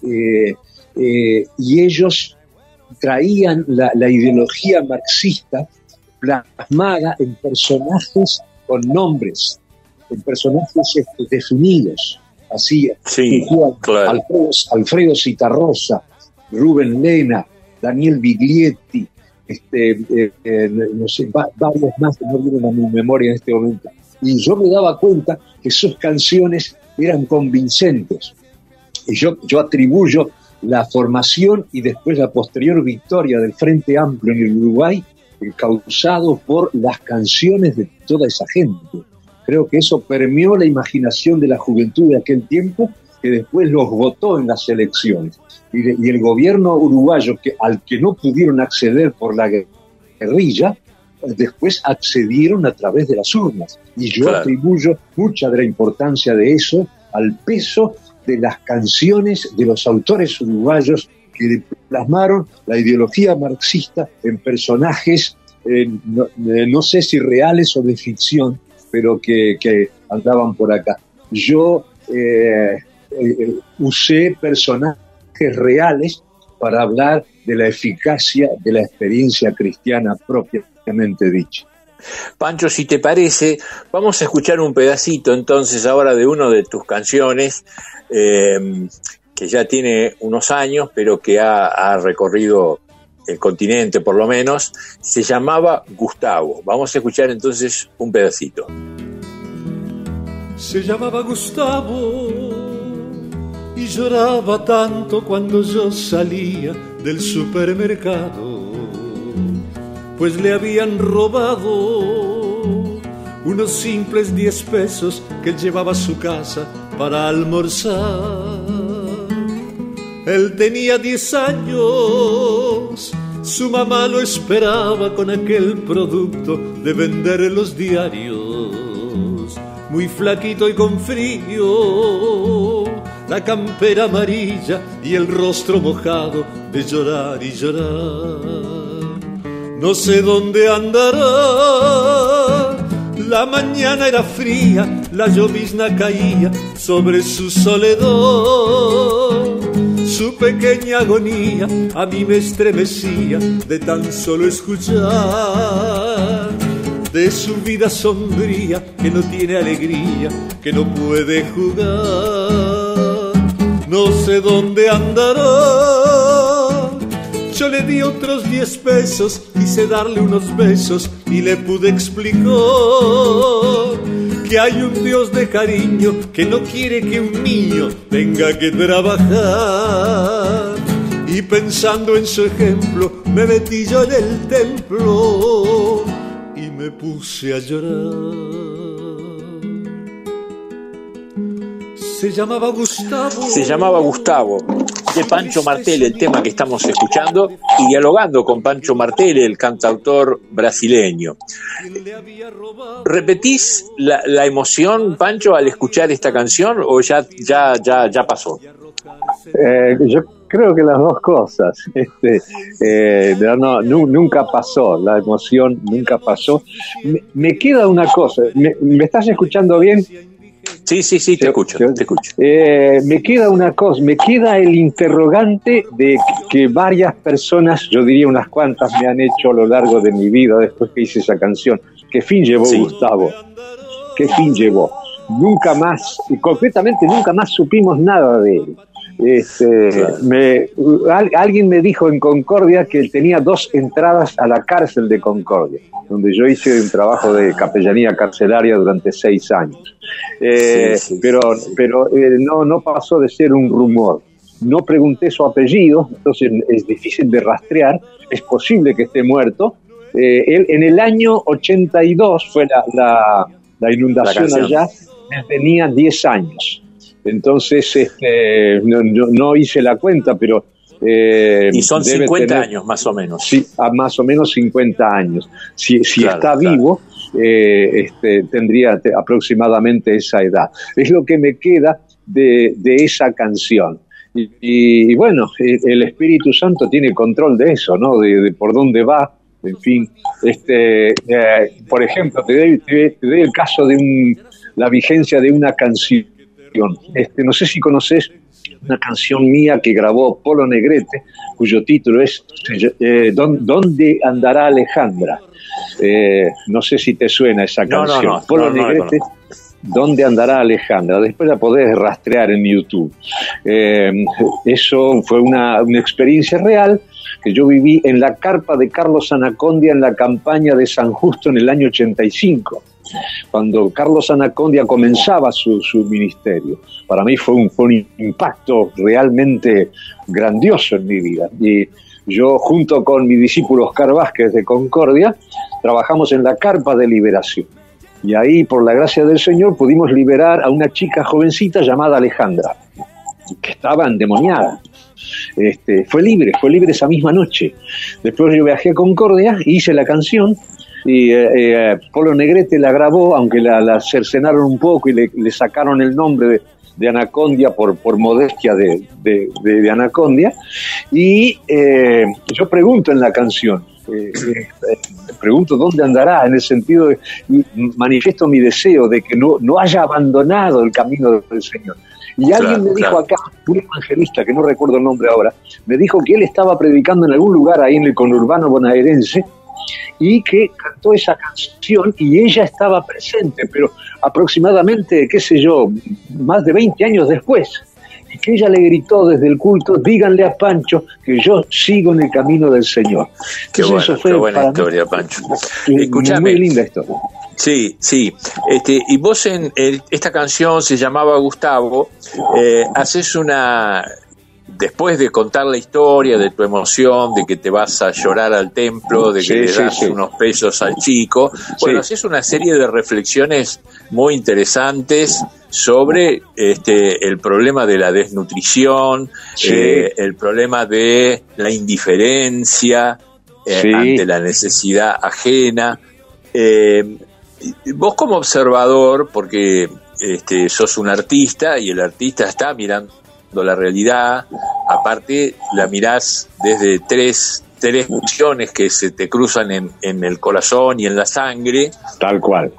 Y ellos traían la ideología marxista plasmada en personajes con nombres, en personajes definidos. Así, Alfredo Citarrosa, Rubén Lena, Daniel Biglietti, no sé, varios más que no vienen a mi memoria en este momento. Y yo me daba cuenta que sus canciones eran convincentes. Y yo atribuyo la formación y después la posterior victoria del Frente Amplio en el Uruguay causado por las canciones de toda esa gente. Creo que eso permeó la imaginación de la juventud de aquel tiempo, que después los votó en las elecciones. Y el gobierno uruguayo, al que no pudieron acceder por la guerrilla, después accedieron a través de las urnas. Y yo atribuyo mucha de la importancia de eso al peso de las canciones de los autores uruguayos que plasmaron la ideología marxista en personajes, no sé si reales o de ficción, pero que andaban por acá. Yo usé personajes reales para hablar de la eficacia de la experiencia cristiana propiamente dicha. Pancho, si te parece, vamos a escuchar un pedacito entonces ahora de una de tus canciones, que ya tiene unos años, pero que ha recorrido el continente por lo menos. Se llamaba Gustavo. Vamos a escuchar entonces un pedacito. Se llamaba Gustavo y lloraba tanto cuando yo salía del supermercado, pues le habían robado unos simples 10 pesos que él llevaba a su casa para almorzar. Él tenía 10 años, su mamá lo esperaba con aquel producto de vender en los diarios, muy flaquito y con frío, la campera amarilla y el rostro mojado de llorar y llorar. No sé dónde andará, la mañana era fría, la llovizna caía sobre su soledad. Su pequeña agonía a mí me estremecía de tan solo escuchar de su vida sombría que no tiene alegría, que no puede jugar. No sé dónde andará. Yo le di otros 10 pesos, quise darle unos besos y le pude explicar que hay un Dios de cariño que no quiere que un niño tenga que trabajar. Y pensando en su ejemplo, me metí yo en el templo y me puse a llorar. Se llamaba Gustavo. De Pancho Martelli, el tema que estamos escuchando, y dialogando con Pancho Martelli, el cantautor brasileño. ¿Repetís la emoción, Pancho, al escuchar esta canción o ya pasó? Yo creo que las dos cosas. Nunca pasó, la emoción nunca pasó. Me queda una cosa. ¿Me estás escuchando bien? Sí, te escucho. Me queda una cosa, me queda el interrogante de que varias personas, yo diría unas cuantas, me han hecho a lo largo de mi vida después que hice esa canción. ¿Qué fin llevó Gustavo? ¿Qué fin llevó? Nunca más, y concretamente nunca más supimos nada de él. Alguien me dijo en Concordia que él tenía 2 entradas a la cárcel de Concordia, donde yo hice un trabajo de capellanía carcelaria durante 6 años. Pero no pasó de ser un rumor. No pregunté su apellido, entonces es difícil de rastrear. Es posible que esté muerto. Él en el año 82 fue la inundación allá. Él tenía 10 años. Entonces no hice la cuenta, pero y son 50 años más o menos. Sí, más o menos 50 años. Si claro, está vivo, tendría aproximadamente esa edad. Es lo que me queda de esa canción. Y bueno, el Espíritu Santo tiene control de eso, ¿no? De por dónde va, en fin. Por ejemplo, te doy el caso de la vigencia de una canción. No sé si conoces una canción mía que grabó Polo Negrete, cuyo título es ¿Dónde andará Alejandra? No sé si te suena esa canción. No, Polo Negrete, ¿Dónde andará Alejandra? Después la podés rastrear en YouTube. Eso fue una experiencia real que yo viví en la carpa de Carlos Anacondia en la campaña de San Justo en el año 85. Cuando Carlos Anacondia comenzaba su ministerio. Para mí fue un impacto realmente grandioso en mi vida. Y yo, junto con mi discípulo Oscar Vázquez de Concordia, trabajamos en la carpa de liberación. Y ahí, por la gracia del Señor, pudimos liberar a una chica jovencita llamada Alejandra, que estaba endemoniada. Fue libre esa misma noche. Después yo viajé a Concordia, hice la canción, y Polo Negrete la grabó, aunque la cercenaron un poco y le sacaron el nombre de Anacondia por modestia de Anacondia. Y yo pregunto en la canción, pregunto dónde andará, en el sentido de manifiesto mi deseo de que no haya abandonado el camino del Señor. Y alguien me dijo acá, un evangelista que no recuerdo el nombre ahora, me dijo que él estaba predicando en algún lugar ahí en el conurbano bonaerense y que cantó esa canción y ella estaba presente, pero aproximadamente, qué sé yo, más de 20 años después. y que ella le gritó desde el culto: díganle a Pancho que yo sigo en el camino del Señor. Qué buena historia, Pancho. Escúchame. Muy linda historia. Sí. Y vos en esta canción se llamaba Gustavo, haces después de contar la historia de tu emoción, de que te vas a llorar al templo, de que le das unos pesos al chico, haces una serie de reflexiones muy interesantes sobre el problema de la desnutrición, el problema de la indiferencia ante la necesidad ajena. Vos como observador, porque sos un artista y el artista está mirando la realidad, aparte la mirás desde tres emociones que se te cruzan en el corazón y en la sangre. Tal cual.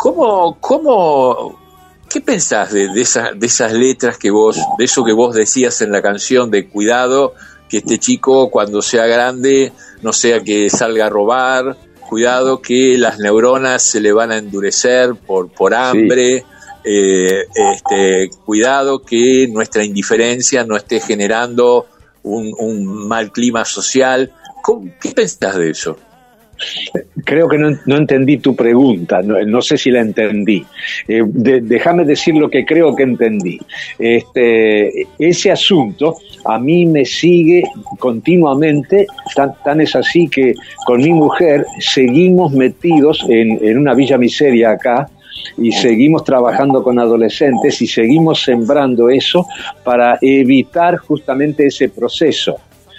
¿Qué pensás de esas letras de eso que vos decías en la canción, de cuidado que este chico cuando sea grande no sea que salga a robar, cuidado que las neuronas se le van a endurecer por hambre, cuidado que nuestra indiferencia no esté generando un mal clima social? ¿Qué pensás de eso? Creo que no entendí tu pregunta, no sé si la entendí. Déjame decir lo que creo que entendí. Ese asunto a mí me sigue continuamente, tan es así que con mi mujer seguimos metidos en una villa miseria acá, y seguimos trabajando con adolescentes y seguimos sembrando eso para evitar justamente ese proceso.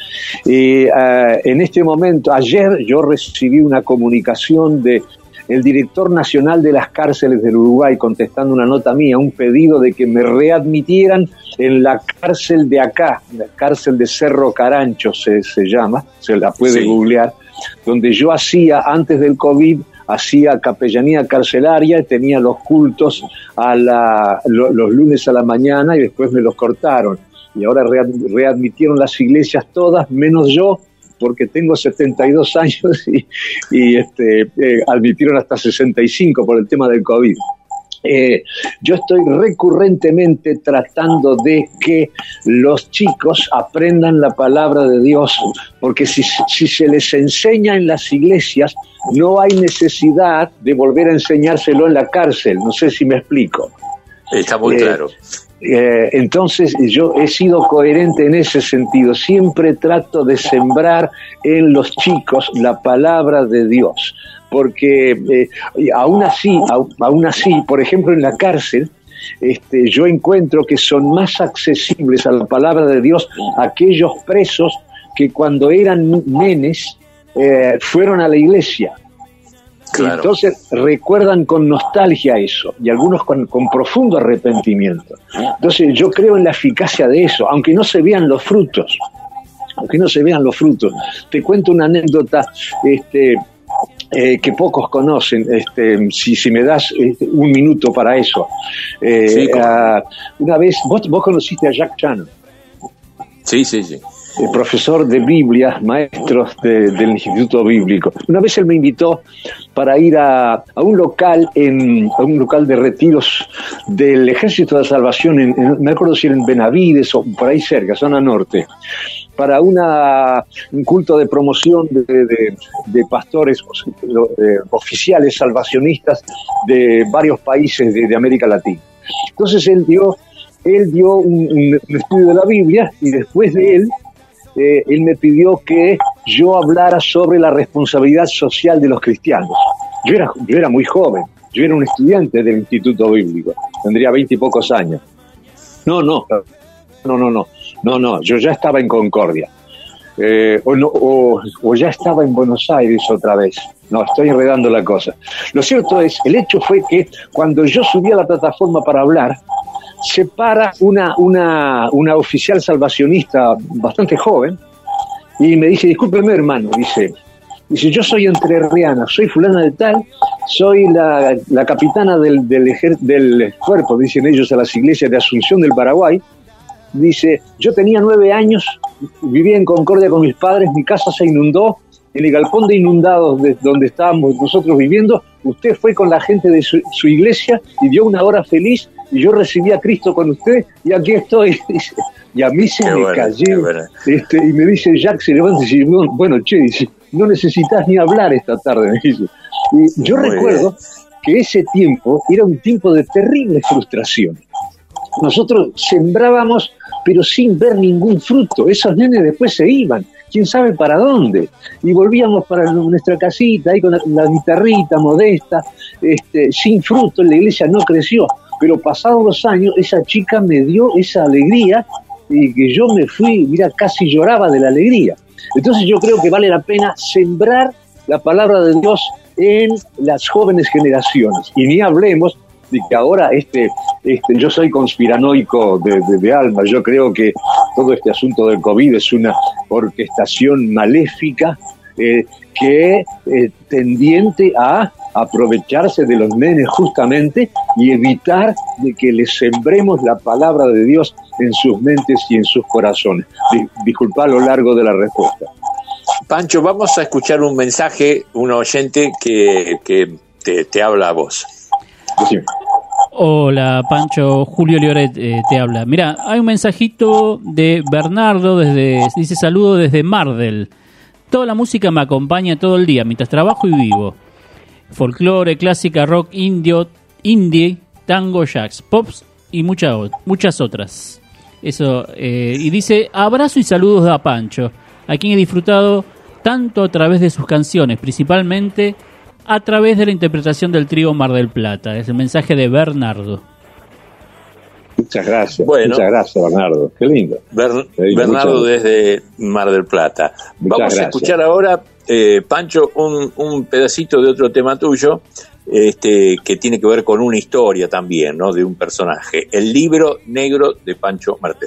En este momento, ayer yo recibí una comunicación de el director nacional de las cárceles del Uruguay contestando una nota mía, un pedido de que me readmitieran en la cárcel de acá, la cárcel de Cerro Carancho se llama, se la puede googlear, donde yo antes del COVID, hacía capellanía carcelaria y tenía los cultos los lunes a la mañana y después me los cortaron. Y ahora readmitieron las iglesias todas, menos yo, porque tengo 72 años y admitieron hasta 65 por el tema del COVID. Yo estoy recurrentemente tratando de que los chicos aprendan la palabra de Dios, porque si se les enseña en las iglesias, no hay necesidad de volver a enseñárselo en la cárcel. No sé si me explico. Está muy claro. Entonces yo he sido coherente en ese sentido. Siempre trato de sembrar en los chicos la palabra de Dios, porque aún así, por ejemplo, en la cárcel, yo encuentro que son más accesibles a la palabra de Dios aquellos presos que cuando eran nenes fueron a la iglesia. Claro. Entonces recuerdan con nostalgia eso, y algunos con profundo arrepentimiento. Entonces yo creo en la eficacia de eso, aunque no se vean los frutos. Te cuento una anécdota que pocos conocen, si me das un minuto para eso. Una vez, vos conociste a Jack Chano. Sí. El profesor de Biblia, maestro del Instituto Bíblico. Una vez él me invitó para ir a un local de retiros del Ejército de Salvación, me acuerdo si era en Benavides o por ahí cerca, zona norte, para un culto de promoción de pastores oficiales salvacionistas de varios países de América Latina. Entonces él dio un estudio de la Biblia, y después de él me pidió que yo hablara sobre la responsabilidad social de los cristianos. Yo era muy joven, yo era un estudiante del Instituto Bíblico, tendría 20 y pocos años. No, yo ya estaba en Concordia, o ya estaba en Buenos Aires otra vez. No, estoy enredando la cosa. Lo cierto es, el hecho fue que cuando yo subí a la plataforma para hablar, se para una oficial salvacionista bastante joven y me dice: discúlpeme, hermano, dice, yo soy entrerriana, soy fulana de tal, soy la capitana del cuerpo, dicen ellos, a las iglesias de Asunción del Paraguay. Dice, yo tenía 9 años, vivía en Concordia con mis padres, mi casa se inundó, en el galpón de inundados donde estábamos nosotros viviendo, usted fue con la gente de su iglesia y dio una hora feliz, y yo recibí a Cristo con usted, y aquí estoy. Y a mí se me cayó. Y me dice, Jack se levanta y dice, bueno, che, dice, no necesitas ni hablar esta tarde, me dice. Y yo recuerdo que ese tiempo era un tiempo de terrible frustración. Nosotros sembrábamos, pero sin ver ningún fruto. Esos nenes después se iban, quién sabe para dónde. Y volvíamos para nuestra casita, ahí con la guitarrita modesta, sin fruto. La iglesia no creció. Pero pasados los años, esa chica me dio esa alegría y que yo me fui, mira, casi lloraba de la alegría. Entonces yo creo que vale la pena sembrar la palabra de Dios en las jóvenes generaciones. Y ni hablemos de que ahora yo soy conspiranoico de alma. Yo creo que todo este asunto del COVID es una orquestación maléfica que tendiente a aprovecharse de los nenes justamente y evitar de que les sembremos la palabra de Dios en sus mentes y en sus corazones. Disculpa lo largo de la respuesta. Pancho, vamos a escuchar un mensaje, un oyente que te habla a vos. Sí. Hola Pancho, Julio Lloret te habla. Mira, hay un mensajito de Bernardo, dice saludo desde Mardel. Toda la música me acompaña todo el día mientras trabajo y vivo. Folclore, clásica, rock, indie, tango, jazz, pops y muchas otras. Eso, y dice abrazo y saludos a Pancho, a quien he disfrutado tanto a través de sus canciones, principalmente a través de la interpretación del trío Mar del Plata. Es el mensaje de Bernardo. Muchas gracias, muchas gracias Bernardo, qué lindo. Bernardo desde Mar del Plata. Vamos a escuchar ahora, Pancho, un pedacito de otro tema tuyo, que tiene que ver con una historia también, ¿no? De un personaje, el libro negro de Pancho Martel.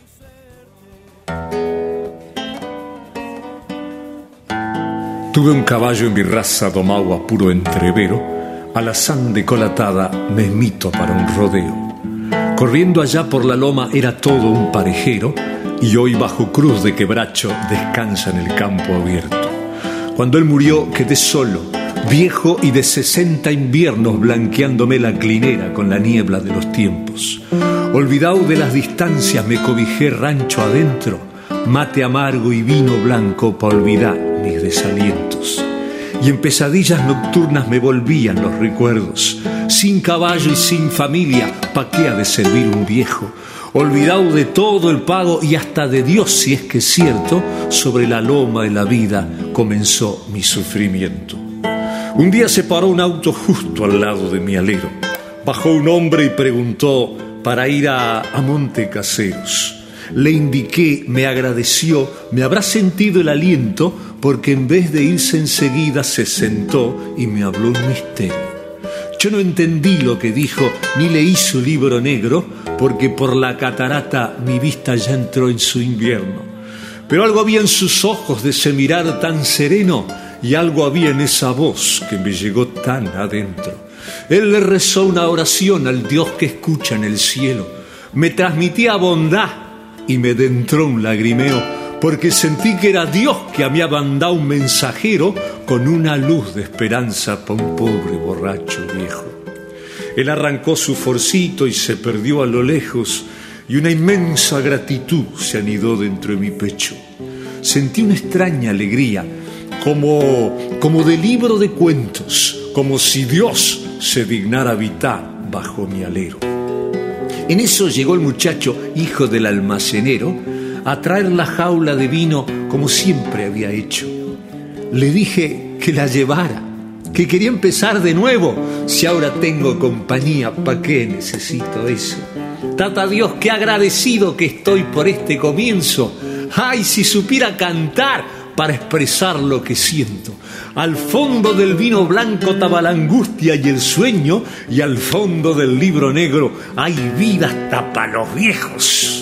Tuve un caballo en mi raza domado a puro entrevero, alazán de colatada me mito para un rodeo. Corriendo allá por la loma era todo un parejero, y hoy bajo cruz de quebracho descansa en el campo abierto. Cuando él murió quedé solo, viejo y de 60 inviernos blanqueándome la clinera con la niebla de los tiempos. Olvidado de las distancias me cobijé rancho adentro, mate amargo y vino blanco para olvidar mis desalientos. Y en pesadillas nocturnas me volvían los recuerdos. Sin caballo y sin familia, ¿pa' qué ha de servir un viejo? Olvidado de todo el pago y hasta de Dios, si es que es cierto, sobre la loma de la vida comenzó mi sufrimiento. Un día se paró un auto justo al lado de mi alero. Bajó un hombre y preguntó para ir a Monte Caseros. Le indiqué, me agradeció, me habrá sentido el aliento, porque en vez de irse enseguida se sentó y me habló un misterio. Yo no entendí lo que dijo, ni leí su libro negro, porque por la catarata mi vista ya entró en su invierno. Pero algo había en sus ojos de ese mirar tan sereno, y algo había en esa voz que me llegó tan adentro. Él le rezó una oración al Dios que escucha en el cielo, me transmitía bondad y me entró un lagrimeo, porque sentí que era Dios que me había mandado un mensajero con una luz de esperanza para un pobre borracho viejo. Él arrancó su forcito y se perdió a lo lejos, y una inmensa gratitud se anidó dentro de mi pecho. Sentí una extraña alegría, como de libro de cuentos, como si Dios se dignara habitar bajo mi alero. En eso llegó el muchacho, hijo del almacenero, a traer la jaula de vino como siempre había hecho. Le dije que la llevara, que quería empezar de nuevo. Si ahora tengo compañía, ¿pa' qué necesito eso? Tata Dios, qué agradecido que estoy por este comienzo. Ay, si supiera cantar para expresar lo que siento. Al fondo del vino blanco estaba la angustia y el sueño, y al fondo del libro negro hay vida hasta para los viejos.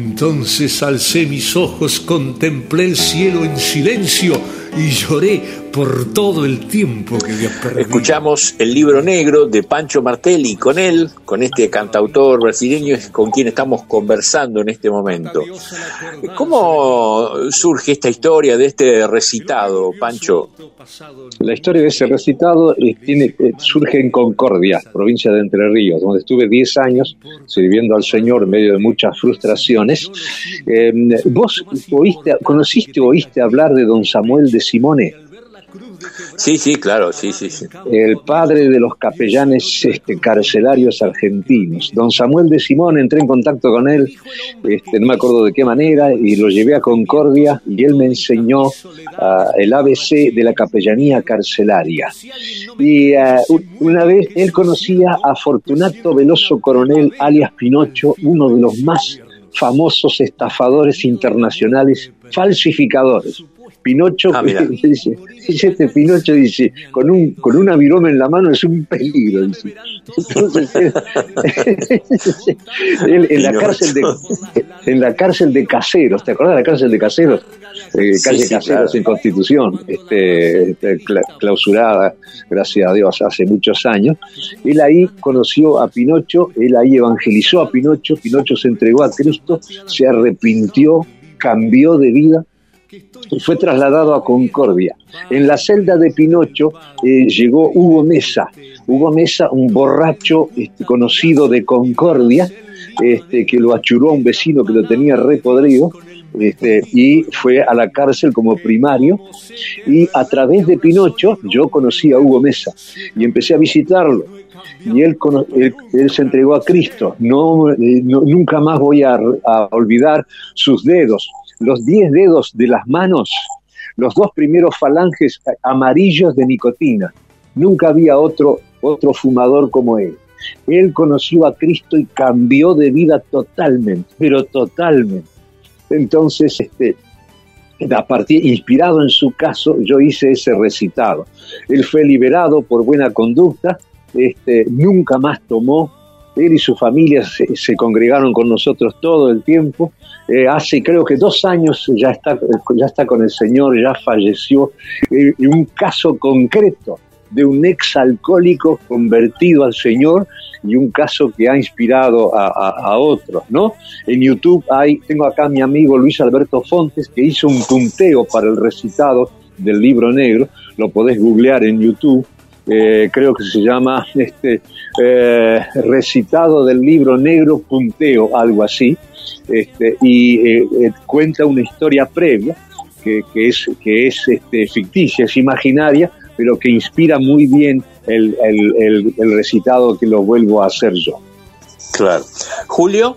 Entonces alcé mis ojos, contemplé el cielo en silencio y lloré por todo el tiempo que había perdido. Escuchamos el Libro Negro de Pancho Martelli, con él, con este cantautor brasileño con quien estamos conversando en este momento. ¿Cómo surge esta historia de este recitado, Pancho? La historia de ese recitado surge en Concordia, provincia de Entre Ríos, donde estuve 10 años sirviendo al Señor en medio de muchas frustraciones. ¿Vos oíste hablar de don Samuel de Simone? Sí, claro, sí. El padre de los capellanes carcelarios argentinos. Don Samuel de Simone, entré en contacto con él, no me acuerdo de qué manera, y lo llevé a Concordia y él me enseñó el ABC de la capellanía carcelaria. Y una vez él conocía a Fortunato Veloso Coronel, alias Pinocho, uno de los más famosos estafadores internacionales, falsificadores. Pinocho, Pinocho dice, con una viroma en la mano es un peligro, dice. Entonces, él en la cárcel de Caseros, ¿te acuerdas de la cárcel de Caseros? Calle Caseros, claro. En Constitución, clausurada, gracias a Dios, hace muchos años. Él ahí conoció a Pinocho, él ahí evangelizó a Pinocho se entregó a Cristo, se arrepintió, cambió de vida y fue trasladado a Concordia. En la celda de Pinocho llegó Hugo Mesa, un borracho conocido de Concordia, que lo achuró a un vecino que lo tenía repodrido, y fue a la cárcel como primario, y a través de Pinocho yo conocí a Hugo Mesa y empecé a visitarlo, y él se entregó a Cristo. Nunca más voy a olvidar sus dedos, los 10 dedos de las manos, los 2 primeros falanges amarillos de nicotina. Nunca había otro fumador como él. Él conoció a Cristo y cambió de vida totalmente, pero totalmente. Entonces, inspirado en su caso, yo hice ese recitado. Él fue liberado por buena conducta, nunca más tomó. Él y su familia se congregaron con nosotros todo el tiempo. Hace creo que 2 años ya está con el Señor, ya falleció. Un caso concreto de un exalcohólico convertido al Señor, y un caso que ha inspirado a otros, ¿no? En YouTube tengo acá a mi amigo Luis Alberto Fontes, que hizo un punteo para el recitado del Libro Negro. Lo podés googlear en YouTube. Creo que se llama recitado del Libro Negro punteo, algo así, y cuenta una historia previa que es ficticia, es imaginaria, pero que inspira muy bien el recitado, que lo vuelvo a hacer yo. Claro. Julio.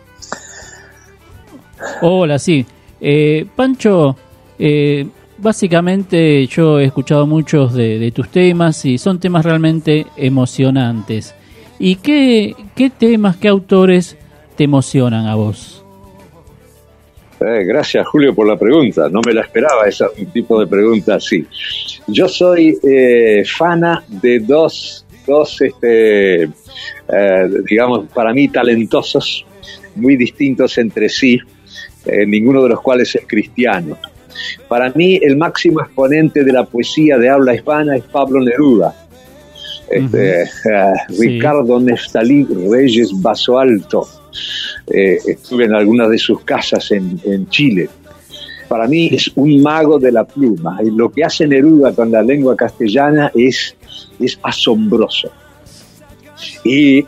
Hola, sí. Pancho, básicamente yo he escuchado muchos de tus temas y son temas realmente emocionantes. ¿Y qué temas, qué autores te emocionan a vos? Gracias, Julio, por la pregunta. No me la esperaba, un tipo de pregunta así. Yo soy fana de dos digamos, para mí talentosos, muy distintos entre sí, ninguno de los cuales es cristiano. Para mí, el máximo exponente de la poesía de habla hispana es Pablo Neruda. Ricardo Neftalí Reyes Basoalto. Estuve en algunas de sus casas en Chile. Para mí es un mago de la pluma. Y lo que hace Neruda con la lengua castellana es asombroso. Y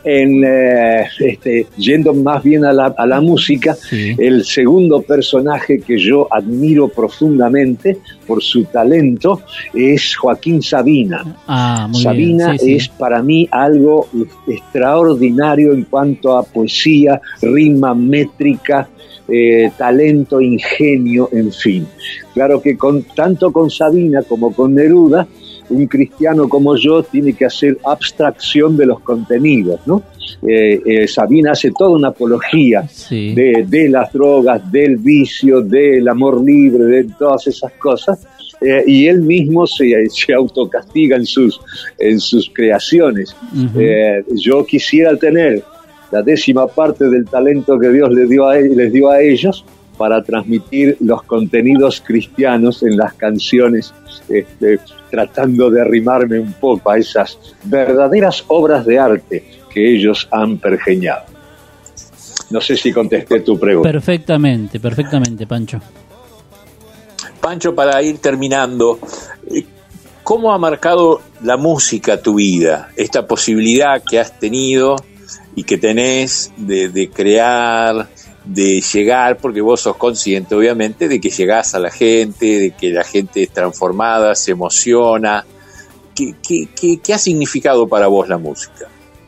yendo más bien a la música, sí. El segundo personaje que yo admiro profundamente por su talento es Joaquín Sabina. Sabina bien, sí, es para mí algo extraordinario en cuanto a poesía, rima, métrica, talento, ingenio, en fin. Claro que tanto con Sabina como con Neruda, un cristiano como yo tiene que hacer abstracción de los contenidos, ¿no? Sabina hace toda una apología sí. de las drogas, del vicio, del amor libre, de todas esas cosas, y él mismo se autocastiga en sus creaciones. Uh-huh. Yo quisiera tener la 10ª parte del talento que Dios les dio a ellos, para transmitir los contenidos cristianos en las canciones, tratando de arrimarme un poco a esas verdaderas obras de arte que ellos han pergeñado. No sé si contesté tu pregunta. Perfectamente, Pancho. Pancho, para ir terminando, ¿cómo ha marcado la música tu vida? Esta posibilidad que has tenido y que tenés de crear, de llegar, porque vos sos consciente, obviamente, de que llegás a la gente, de que la gente es transformada, se emociona. ¿Qué ha significado para vos la música?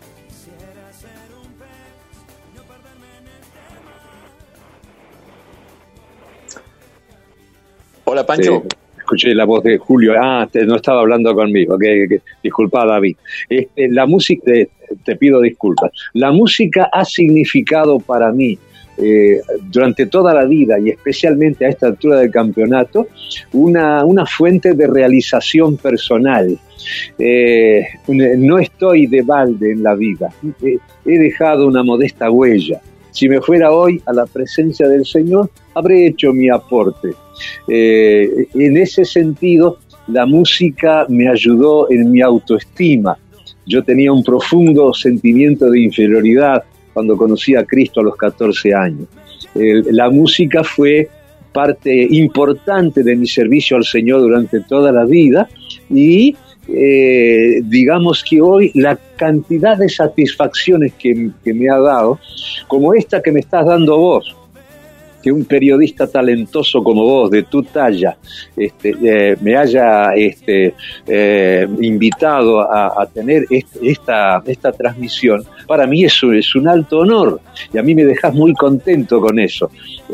Hola, Pancho. Escuché la voz de Julio. No estaba hablando conmigo. Disculpa, David. La música, te pido disculpas. La música ha significado para mí, durante toda la vida y especialmente a esta altura del campeonato, una fuente de realización personal. No estoy de balde en la vida. He dejado una modesta huella. Si me fuera hoy a la presencia del Señor, habré hecho mi aporte. En ese sentido, la música me ayudó en mi autoestima. Yo tenía un profundo sentimiento de inferioridad cuando conocí a Cristo a los 14 años. La música fue parte importante de mi servicio al Señor durante toda la vida y digamos que hoy la cantidad de satisfacciones que me ha dado, como esta que me estás dando vos, que un periodista talentoso como vos, de tu talla, me haya invitado a tener esta transmisión, para mí eso es un alto honor, y a mí me dejás muy contento con eso.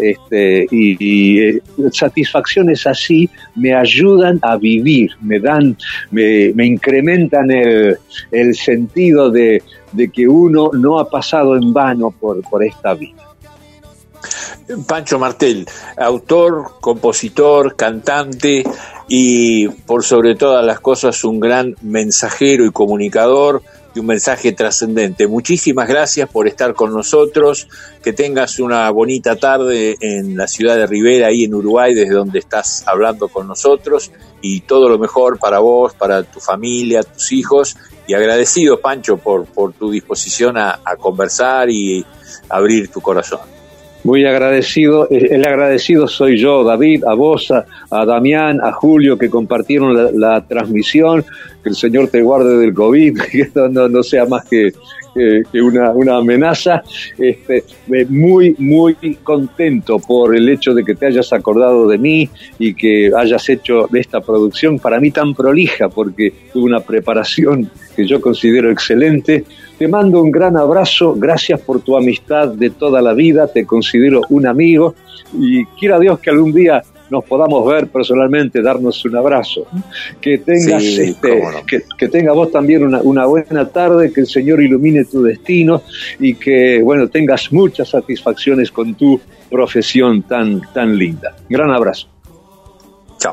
Y satisfacciones así me ayudan a vivir, me incrementan el sentido de que uno no ha pasado en vano por esta vida. Pancho Martel, autor, compositor, cantante y por sobre todas las cosas un gran mensajero y comunicador de un mensaje trascendente. Muchísimas gracias por estar con nosotros, que tengas una bonita tarde en la ciudad de Rivera, ahí en Uruguay, desde donde estás hablando con nosotros, y todo lo mejor para vos, para tu familia, tus hijos, y agradecido, Pancho, por tu disposición a conversar y abrir tu corazón. Muy agradecido, el agradecido soy yo, David, a vos, a Damián, a Julio, que compartieron la transmisión. Que el Señor te guarde del COVID, que no sea más que una amenaza. Muy, muy contento por el hecho de que te hayas acordado de mí y que hayas hecho esta producción para mí tan prolija, porque tuve una preparación que yo considero excelente. Te mando un gran abrazo, gracias por tu amistad de toda la vida, te considero un amigo y quiera Dios que algún día nos podamos ver personalmente, darnos un abrazo. Que tengas, que tenga vos también una buena tarde, que el Señor ilumine tu destino y que, tengas muchas satisfacciones con tu profesión tan linda. Gran abrazo. Chao.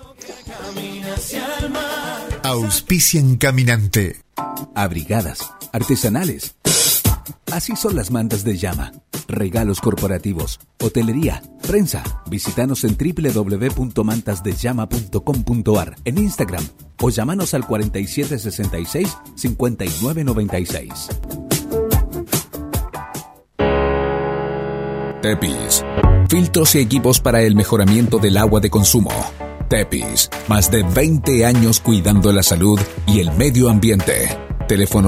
Auspician Caminante. Abrigadas, artesanales. Así son las mantas de llama. Regalos corporativos, hotelería, prensa. Visítanos en www.mantasdellama.com.ar, en Instagram o llámanos al 4766-5996. Tepis. Filtros y equipos para el mejoramiento del agua de consumo. Tepis. Más de 20 años cuidando la salud y el medio ambiente. Teléfono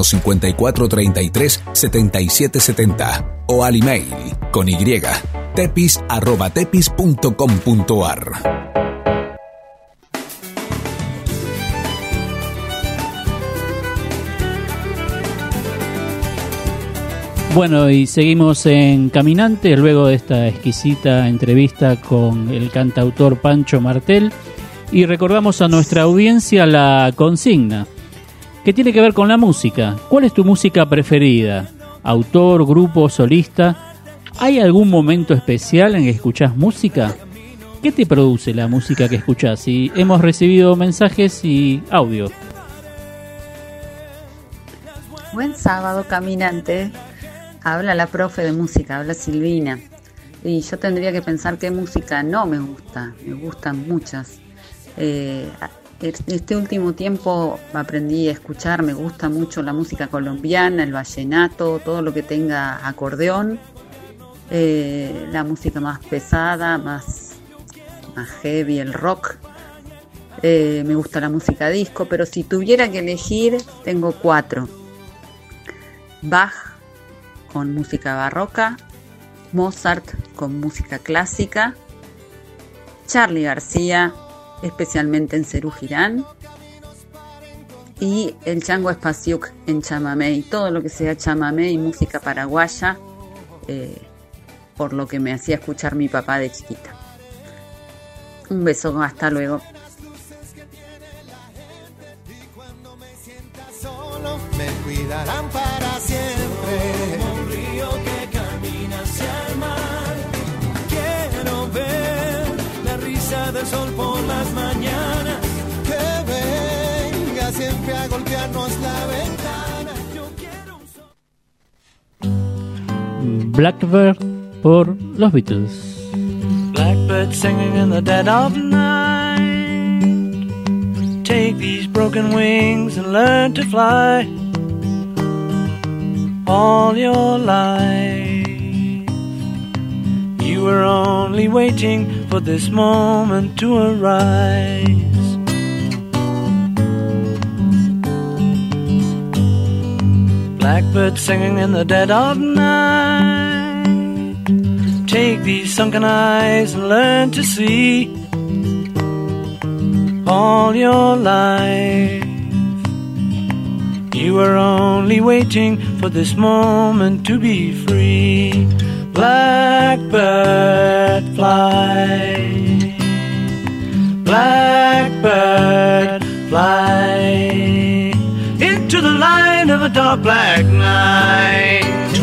5433-7770 o al email con y tepis@tepis.com.ar. Bueno, y seguimos en Caminante luego de esta exquisita entrevista con el cantautor Pancho Martel, y recordamos a nuestra audiencia la consigna que tiene que ver con la música. ¿Cuál es tu música preferida? ¿Autor, grupo, solista? ¿Hay algún momento especial en que escuchás música? ¿Qué te produce la música que escuchás? Y hemos recibido mensajes y audio. Buen sábado, Caminante. Habla la profe de música, habla Silvina. Y yo tendría que pensar qué música no me gusta. Me gustan muchas. Este último tiempo aprendí a escuchar, me gusta mucho la música colombiana, el vallenato, todo lo que tenga acordeón, la música más pesada, más heavy, el rock. Me gusta la música disco, pero si tuviera que elegir, tengo 4. Bach con música barroca, Mozart con música clásica, Charly García, especialmente en Serú Girán, y el Chango Espasiuk en chamamé, y todo lo que sea chamamé y música paraguaya, por lo que me hacía escuchar mi papá de chiquita. Un beso, hasta luego. Me cuidarán para siempre, como un río que camina hacia el mar. Quiero ver la risa del sol por las mañanas, que venga siempre a golpearnos la ventana. Yo quiero un sol. Blackbird por los Beatles. Blackbird singing in the dead of night. Take these broken wings and learn to fly. All your life you were only waiting for this moment to arise. Blackbird singing in the dead of night. Take these sunken eyes and learn to see. All your life you were only waiting for this moment to be free. Blackbird fly, blackbird fly, into the light of a dark black night.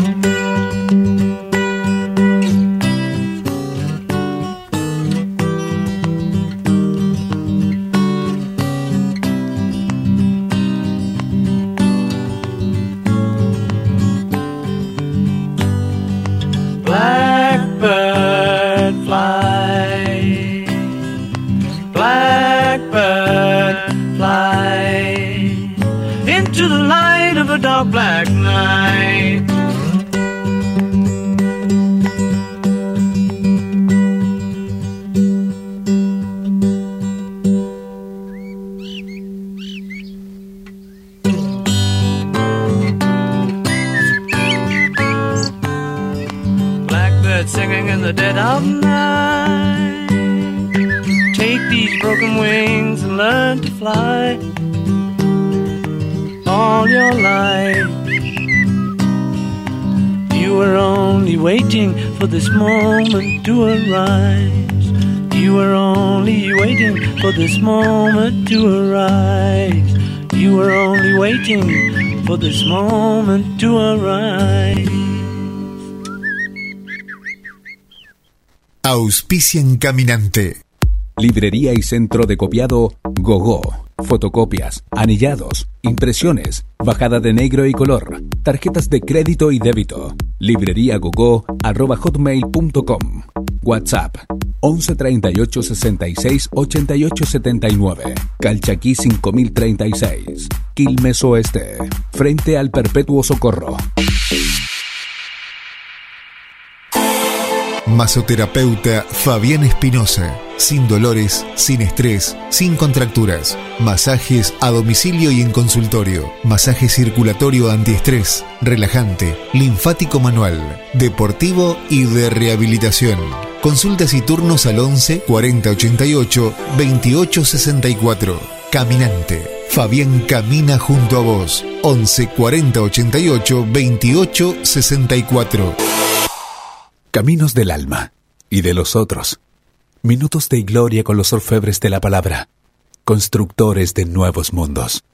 Blackbird fly, blackbird fly, into the light of a dark black night. Singing in the dead of night. Take these broken wings and learn to fly. All your life you were only waiting for this moment to arise. You were only waiting for this moment to arise. You were only waiting for this moment to arise. Auspician Caminante. Librería y centro de copiado Gogó. Fotocopias, anillados, impresiones, bajada de negro y color, tarjetas de crédito y débito. libreriagogo@hotmail.com. WhatsApp 11 38 66 88 79. Calchaquí 5036. Quilmes Oeste. Frente al Perpetuo Socorro. Masoterapeuta Fabián Espinosa. Sin dolores, sin estrés, sin contracturas. Masajes a domicilio y en consultorio. Masaje circulatorio antiestrés, relajante, linfático manual, deportivo y de rehabilitación. Consultas y turnos al 11 40 88 28 64. Caminante. Fabián camina junto a vos. 11 40 88 28 64. Caminos del alma y de los otros. Minutos de gloria con los orfebres de la palabra. Constructores de nuevos mundos.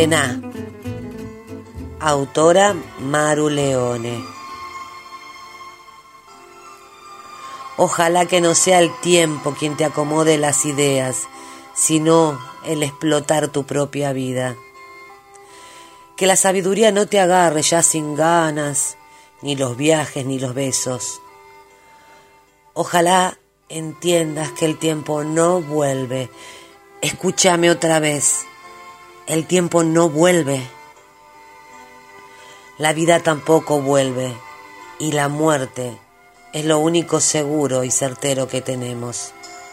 Frená. Autora Maru Leone. Ojalá que no sea el tiempo quien te acomode las ideas, sino el explotar tu propia vida. Que la sabiduría no te agarre ya sin ganas, ni los viajes ni los besos. Ojalá entiendas que el tiempo no vuelve. Escúchame otra vez. El tiempo no vuelve. La vida tampoco vuelve. Y la muerte es lo único seguro y certero que tenemos.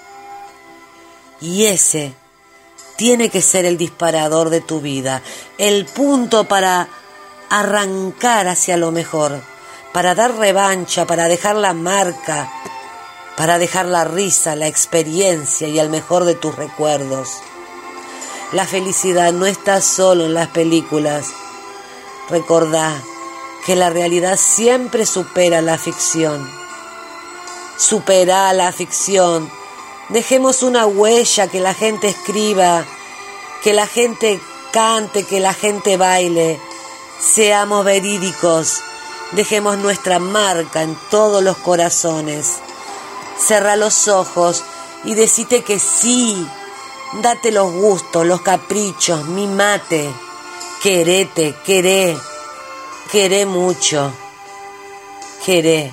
Y ese tiene que ser el disparador de tu vida, el punto para arrancar hacia lo mejor, para dar revancha, para dejar la marca, para dejar la risa, la experiencia y el mejor de tus recuerdos. La felicidad no está solo en las películas. Recordá que la realidad siempre supera la ficción. Supera la ficción. Dejemos una huella, que la gente escriba, que la gente cante, que la gente baile. Seamos verídicos. Dejemos nuestra marca en todos los corazones. Cerrá los ojos y decite que sí. Date los gustos, los caprichos, mimate. Querete, queré. Queré mucho. Queré.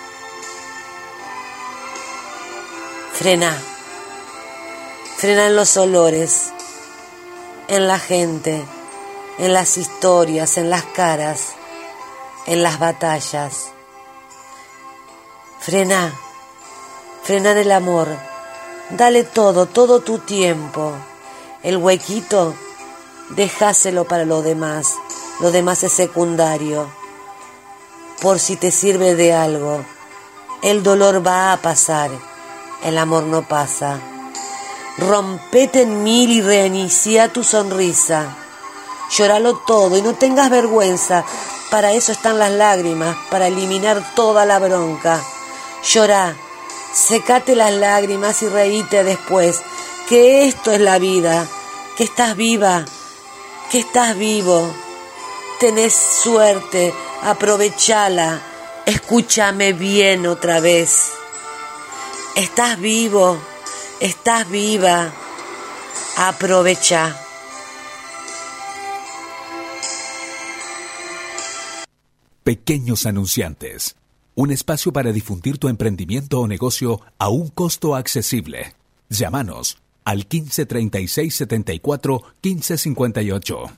Frená. Frená en los olores, en la gente, en las historias, en las caras, en las batallas. Frená. Frená en el amor. Dale todo tu tiempo. El huequito, dejáselo para lo demás. Lo demás es secundario. Por si te sirve de algo. El dolor va a pasar. El amor no pasa. Rompete en mil y reinicia tu sonrisa. Llóralo todo y no tengas vergüenza. Para eso están las lágrimas, para eliminar toda la bronca. Llorá, secate las lágrimas y reíte después. Que esto es la vida, que estás viva, que estás vivo. Tenés suerte, aprovechala. Escúchame bien otra vez. Estás vivo, estás viva. Aprovecha. Pequeños anunciantes. Un espacio para difundir tu emprendimiento o negocio a un costo accesible. Llámanos al 15 36 74 15 58.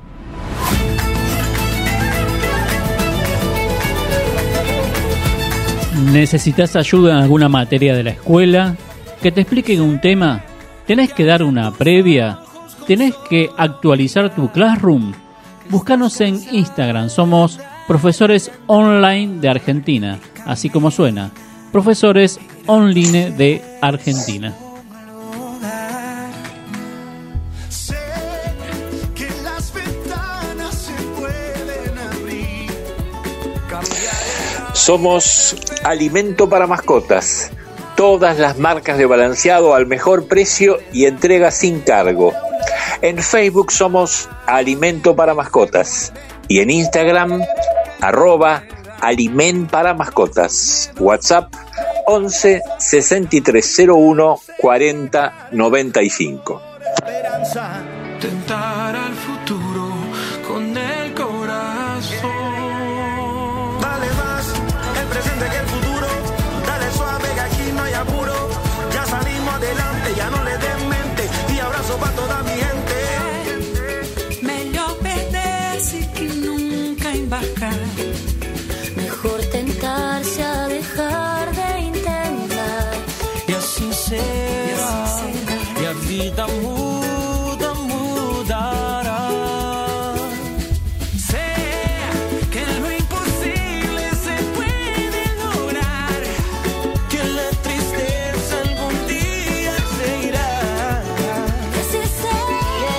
¿Necesitas ayuda en alguna materia de la escuela? ¿Que te expliquen un tema? ¿Tenés que dar una previa? ¿Tenés que actualizar tu Classroom? Búscanos en Instagram, somos Profesores Online de Argentina, así como suena, Profesores Online de Argentina. Somos alimento para mascotas. Todas las marcas de balanceado al mejor precio y entrega sin cargo. En Facebook somos Alimento para Mascotas. Y en Instagram, @Aliment para Mascotas. WhatsApp 11 6301 40 95. Tentar al futuro con el corazón. Dale más el presente que el futuro. Dale suave que aquí no hay apuro. Ya salimos adelante, ya no le den mente. Y abrazo para toda mi gente. Melhor perder-se que nunca embarcar. Mejor tentarse a dejar de intentar. Y así será. Y a vida muda, mudará. Sé que lo imposible se puede lograr. Que la tristeza algún día se irá. Y así será.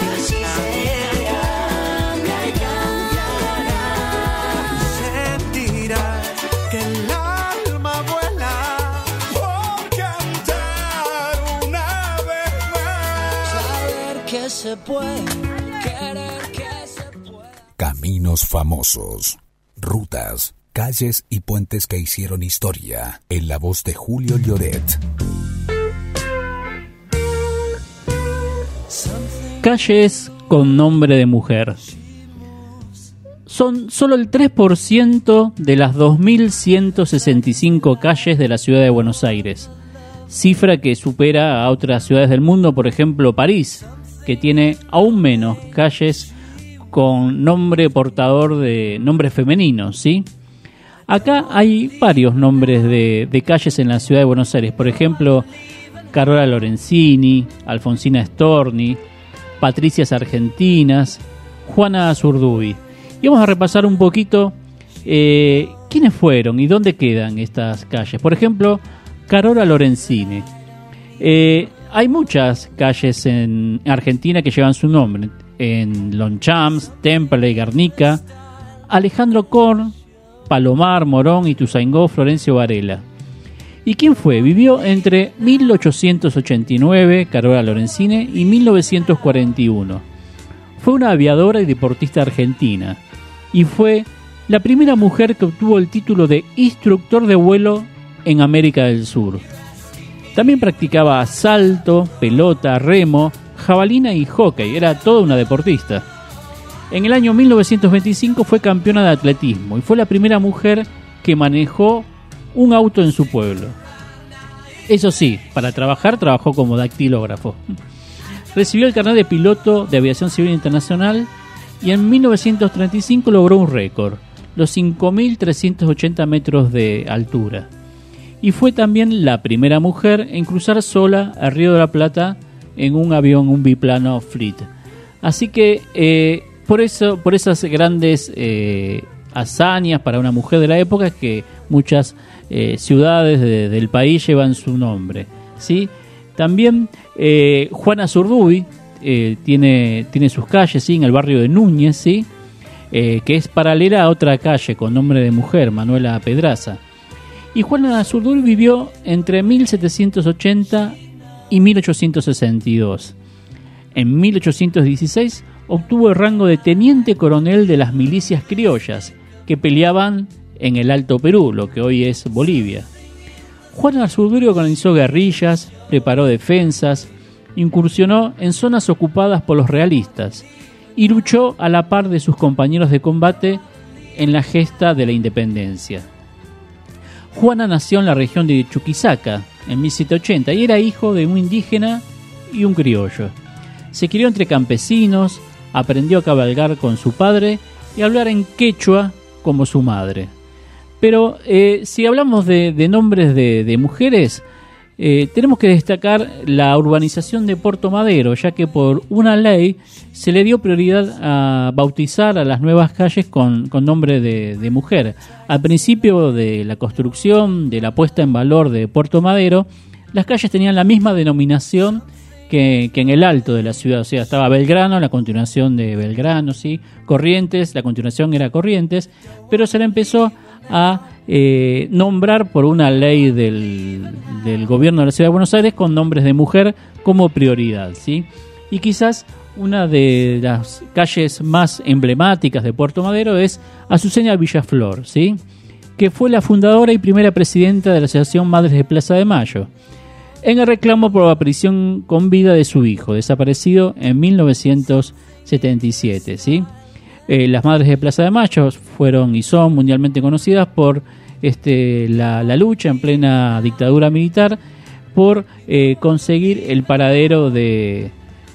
Sentirás que el alma vuela por cantar una vez más. Saber que se puede, que Caminos famosos, rutas, calles y puentes que hicieron historia, en la voz de Julio Lloret. Calles con nombre de mujer. Son solo el 3% de las 2.165 calles de la ciudad de Buenos Aires, cifra que supera a otras ciudades del mundo, por ejemplo París, que tiene aún menos calles con nombre portador de nombres femeninos, ¿sí? Acá hay varios nombres de calles en la ciudad de Buenos Aires, por ejemplo Carola Lorenzini, Alfonsina Storni, Patricias Argentinas, Juana Azurduy. Y vamos a repasar un poquito quiénes fueron y dónde quedan estas calles. Por ejemplo, Carola Lorenzini. Hay muchas calles en Argentina que llevan su nombre. En Longchamps, Temple, Guernica, Alejandro Korn, Palomar, Morón, Ituzaingó, Florencio Varela. ¿Y quién fue? Vivió entre 1889, Carola Lorenzini, y 1941. Fue una aviadora y deportista argentina, y fue la primera mujer que obtuvo el título de instructor de vuelo en América del Sur. También practicaba salto, pelota, remo, jabalina y hockey, era toda una deportista. En el año 1925 fue campeona de atletismo y fue la primera mujer que manejó un auto en su pueblo. Eso sí, para trabajar trabajó como dactilógrafo. Recibió el carnet de piloto de aviación civil internacional y en 1935 logró un récord, los 5.380 metros de altura. Y fue también la primera mujer en cruzar sola el Río de la Plata en un avión, un biplano Fleet. Así que por esas grandes hazañas para una mujer de la época es que muchas ciudades del país llevan su nombre, ¿sí? También Juana Azurduy tiene sus calles, ¿sí? En el barrio de Núñez, ¿sí? Que es paralela a otra calle con nombre de mujer, Manuela Pedraza. Y Juana Azurduy vivió entre 1780 y 1862. En 1816 obtuvo el rango de teniente coronel de las milicias criollas que peleaban en el Alto Perú, lo que hoy es Bolivia. Juana Azurduy organizó guerrillas, preparó defensas, incursionó en zonas ocupadas por los realistas y luchó a la par de sus compañeros de combate en la gesta de la independencia. Juana nació en la región de Chuquisaca en 1780 y era hijo de un indígena y un criollo. Se crió entre campesinos, aprendió a cabalgar con su padre y a hablar en quechua como su madre. Pero si hablamos de nombres de mujeres, tenemos que destacar la urbanización de Puerto Madero, ya que por una ley se le dio prioridad a bautizar a las nuevas calles con nombre de mujer. Al principio de la construcción, de la puesta en valor de Puerto Madero, las calles tenían la misma denominación que en el alto de la ciudad. O sea, estaba Belgrano, la continuación de Belgrano, ¿sí? Corrientes, la continuación era Corrientes, pero se le empezó a nombrar por una ley del gobierno de la ciudad de Buenos Aires con nombres de mujer como prioridad, ¿sí? Y quizás una de las calles más emblemáticas de Puerto Madero es Azucena Villaflor, ¿sí? Que fue la fundadora y primera presidenta de la Asociación Madres de Plaza de Mayo, en el reclamo por la aparición con vida de su hijo, desaparecido en 1977, ¿sí? Las Madres de Plaza de Mayo fueron y son mundialmente conocidas por la lucha en plena dictadura militar por conseguir el paradero de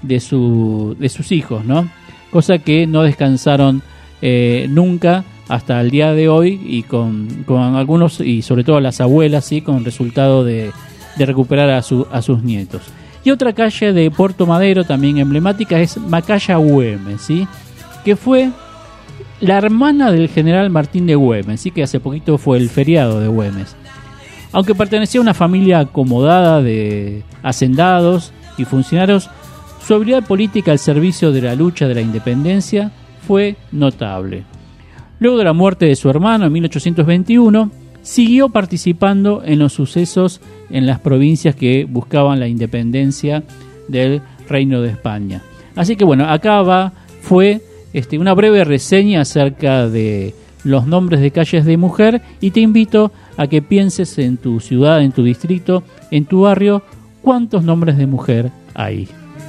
sus hijos, ¿no? Cosa que no descansaron nunca hasta el día de hoy, y con algunos, y sobre todo las abuelas, ¿sí? Con resultado de recuperar a sus nietos. Y otra calle de Puerto Madero también emblemática es Macaya Güemes, ¿sí? Que fue la hermana del general Martín de Güemes, ¿sí? Que hace poquito fue el feriado de Güemes. Aunque pertenecía a una familia acomodada de hacendados y funcionarios, su habilidad política al servicio de la lucha de la independencia fue notable. Luego de la muerte de su hermano en 1821, siguió participando en los sucesos en las provincias que buscaban la independencia del Reino de España. Así que bueno, acá va fue una breve reseña acerca de los nombres de calles de mujer, y te invito a que pienses en tu ciudad, en tu distrito, en tu barrio, cuántos nombres de mujer hay.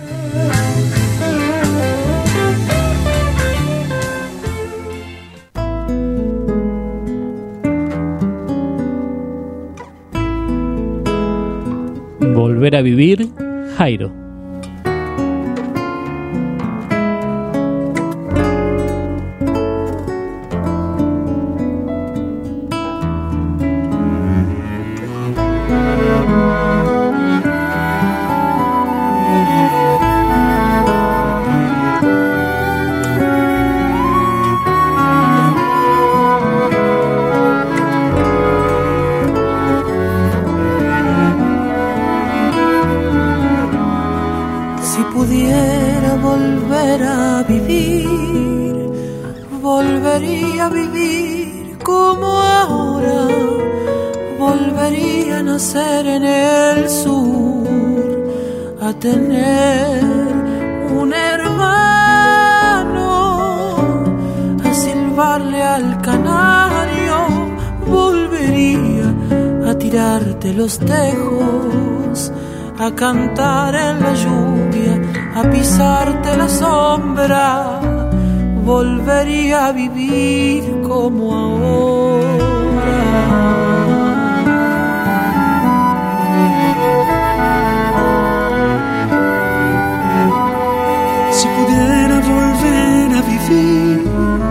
Volver a vivir, Jairo. Volvería a vivir como ahora, volvería a nacer en el sur, a tener un hermano, a silbarle al canario, volvería a tirarte los tejos, a cantar en la lluvia, a pisarte la sombra. Volvería a vivir como ahora. Si pudiera volver a vivir,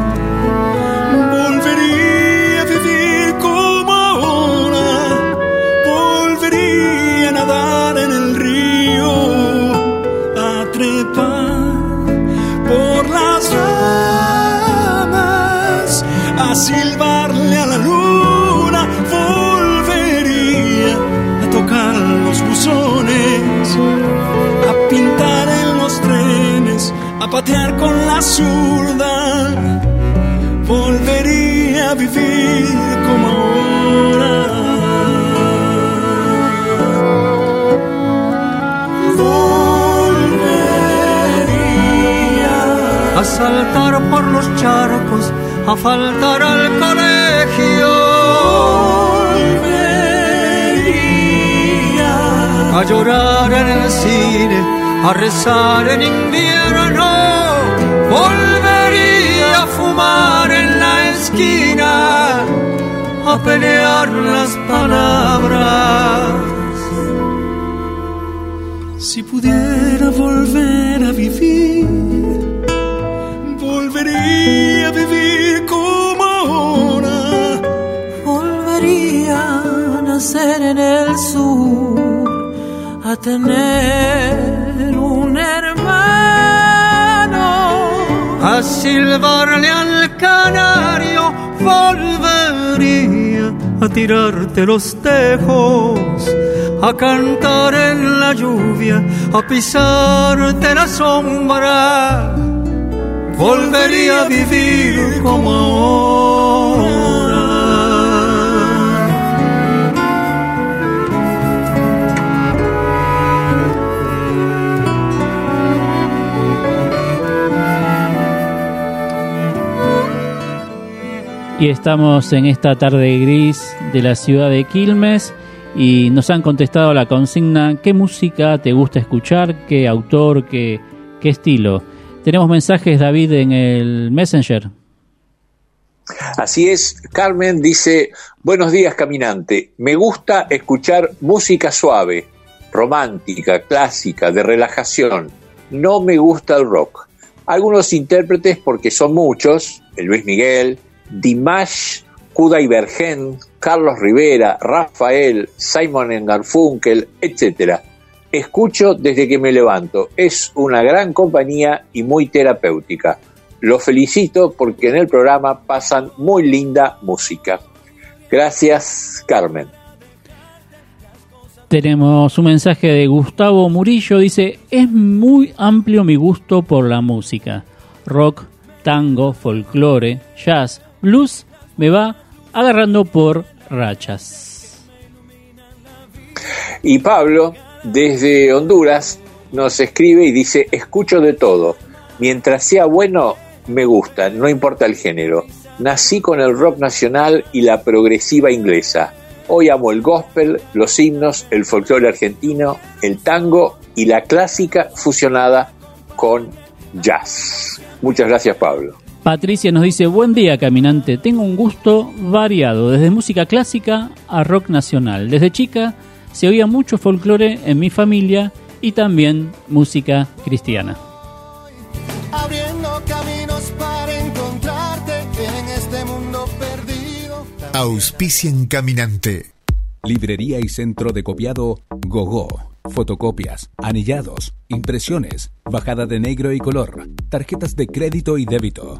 volvería a vivir como ahora. Volvería a nadar en el río, a trepar por las ramas, a silbarle a la luna. Volvería a tocar los buzones, a pintar en los trenes, a patear con la zurda. Volvería a vivir como ahora. A saltar por los charcos, a faltar al colegio. Volvería a llorar en el cine, a rezar en invierno. Volvería a fumar en la esquina, a pelear las palabras. Si pudiera volver a vivir, volvería a vivir como ahora. Volvería a nacer en el sur, a tener un hermano, a silbarle al canario. Volvería a tirarte los tejos, a cantar en la lluvia, a pisarte la sombra. Volvería a vivir como ahora. Y estamos en esta tarde gris de la ciudad de Quilmes y nos han contestado a la consigna: ¿qué música te gusta escuchar? ¿Qué autor? ¿Qué estilo? Tenemos mensajes, David, en el Messenger. Así es, Carmen dice: buenos días, caminante. Me gusta escuchar música suave, romántica, clásica, de relajación. No me gusta el rock. Algunos intérpretes, porque son muchos: Luis Miguel, Dimash, Kudaibergen, Carlos Rivera, Rafael, Simon & Garfunkel, etc. Escucho desde que me levanto. Es una gran compañía y muy terapéutica. Los felicito porque en el programa pasan muy linda música. Gracias, Carmen. Tenemos un mensaje de Gustavo Murillo. Dice: es muy amplio mi gusto por la música. Rock, tango, folclore, jazz, blues, me va agarrando por rachas. Y Pablo, desde Honduras, nos escribe y dice: escucho de todo. Mientras sea bueno, me gusta, no importa el género. Nací con el rock nacional y la progresiva inglesa. Hoy amo el gospel, los himnos, el folclore argentino, el tango y la clásica fusionada con jazz. Muchas gracias, Pablo. Patricia nos dice: buen día, caminante. Tengo un gusto variado, desde música clásica a rock nacional. Desde chica se oía mucho folclore en mi familia y también música cristiana. Abriendo caminos para encontrarte en este mundo perdido. Auspician Caminante. Librería y centro de copiado Gogó. Fotocopias, anillados, impresiones, bajada de negro y color, tarjetas de crédito y débito.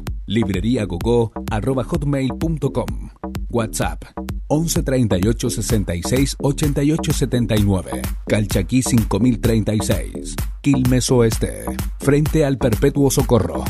libreriagogo@hotmail.com. WhatsApp 11 38 66 88 79. Calchaquí 5036. Quilmes Oeste. Frente al Perpetuo Socorro.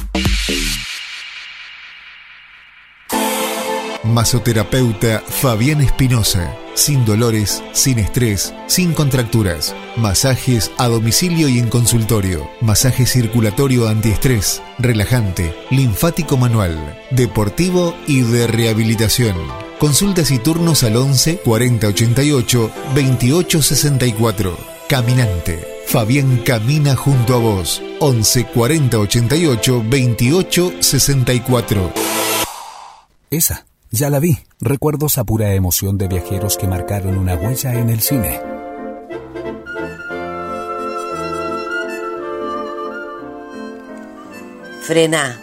Masoterapeuta Fabián Espinosa. Sin dolores, sin estrés, sin contracturas. Masajes a domicilio y en consultorio. Masaje circulatorio antiestrés, relajante, linfático manual, deportivo y de rehabilitación. Consultas y turnos al 11 40 88 28 64. Caminante. Fabián camina junto a vos. 11 40 88 28 64. Esa. Ya la vi. Recuerdos a pura emoción de viajeros que marcaron una huella en el cine. Frená.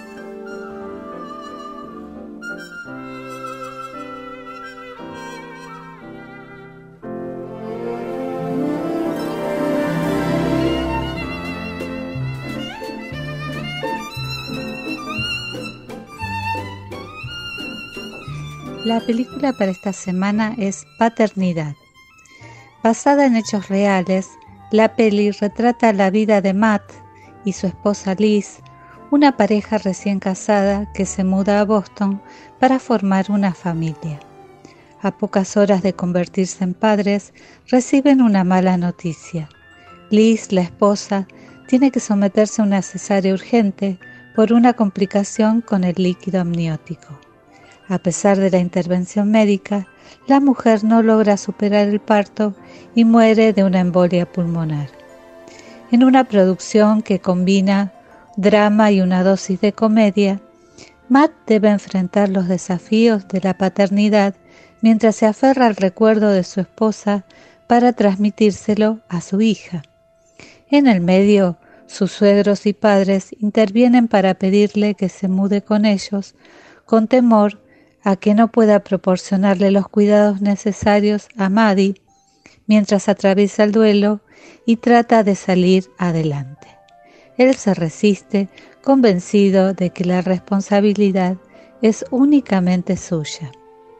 La película para esta semana es Paternidad. Basada en hechos reales, la peli retrata la vida de Matt y su esposa Liz, una pareja recién casada que se muda a Boston para formar una familia. A pocas horas de convertirse en padres, reciben una mala noticia. Liz, la esposa, tiene que someterse a una cesárea urgente por una complicación con el líquido amniótico. A pesar de la intervención médica, la mujer no logra superar el parto y muere de una embolia pulmonar. En una producción que combina drama y una dosis de comedia, Matt debe enfrentar los desafíos de la paternidad mientras se aferra al recuerdo de su esposa para transmitírselo a su hija. En el medio, sus suegros y padres intervienen para pedirle que se mude con ellos, con temor a que no pueda proporcionarle los cuidados necesarios a Maddie mientras atraviesa el duelo y trata de salir adelante. Él se resiste, convencido de que la responsabilidad es únicamente suya.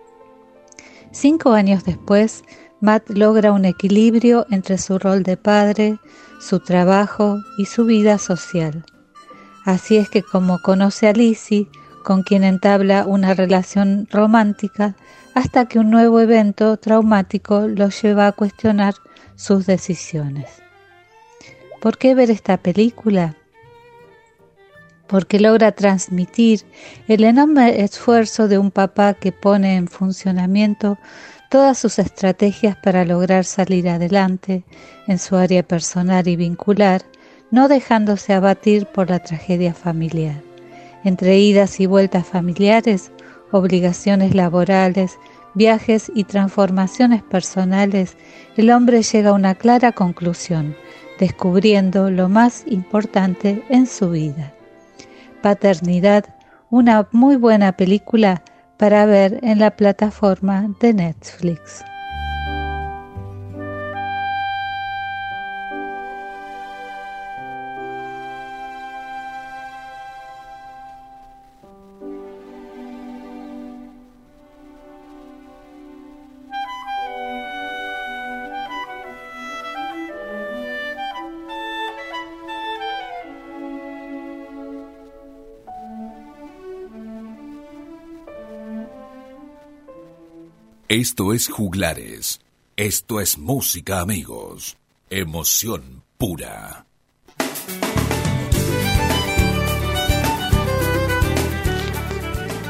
5 años después, Matt logra un equilibrio entre su rol de padre, su trabajo y su vida social. Así es que como conoce a Lizzie, con quien entabla una relación romántica, hasta que un nuevo evento traumático lo lleva a cuestionar sus decisiones. ¿Por qué ver esta película? Porque logra transmitir el enorme esfuerzo de un papá que pone en funcionamiento todas sus estrategias para lograr salir adelante en su área personal y vincular, no dejándose abatir por la tragedia familiar. Entre idas y vueltas familiares, obligaciones laborales, viajes y transformaciones personales, el hombre llega a una clara conclusión, descubriendo lo más importante en su vida. Paternidad, una muy buena película para ver en la plataforma de Netflix. Esto es Juglares. Esto es música, amigos. Emoción pura.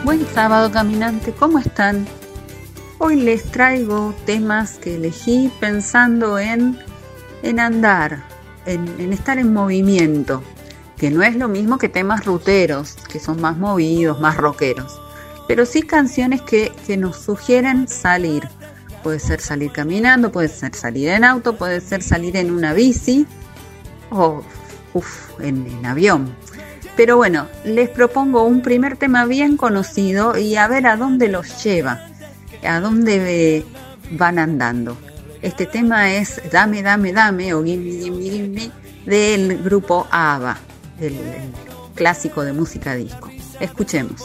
Buen sábado, caminante, ¿cómo están? Hoy les traigo temas que elegí pensando en andar, en estar en movimiento, que no es lo mismo que temas ruteros, que son más movidos, más rockeros, pero sí canciones que nos sugieren salir. Puede ser salir caminando, puede ser salir en auto, puede ser salir en una bici o en avión. Pero bueno, les propongo un primer tema bien conocido y a ver a dónde los lleva, a dónde van andando. Este tema es Dame, Dame, Dame o Gimme, Gimme, Gimme del grupo ABBA, el clásico de música disco. Escuchemos.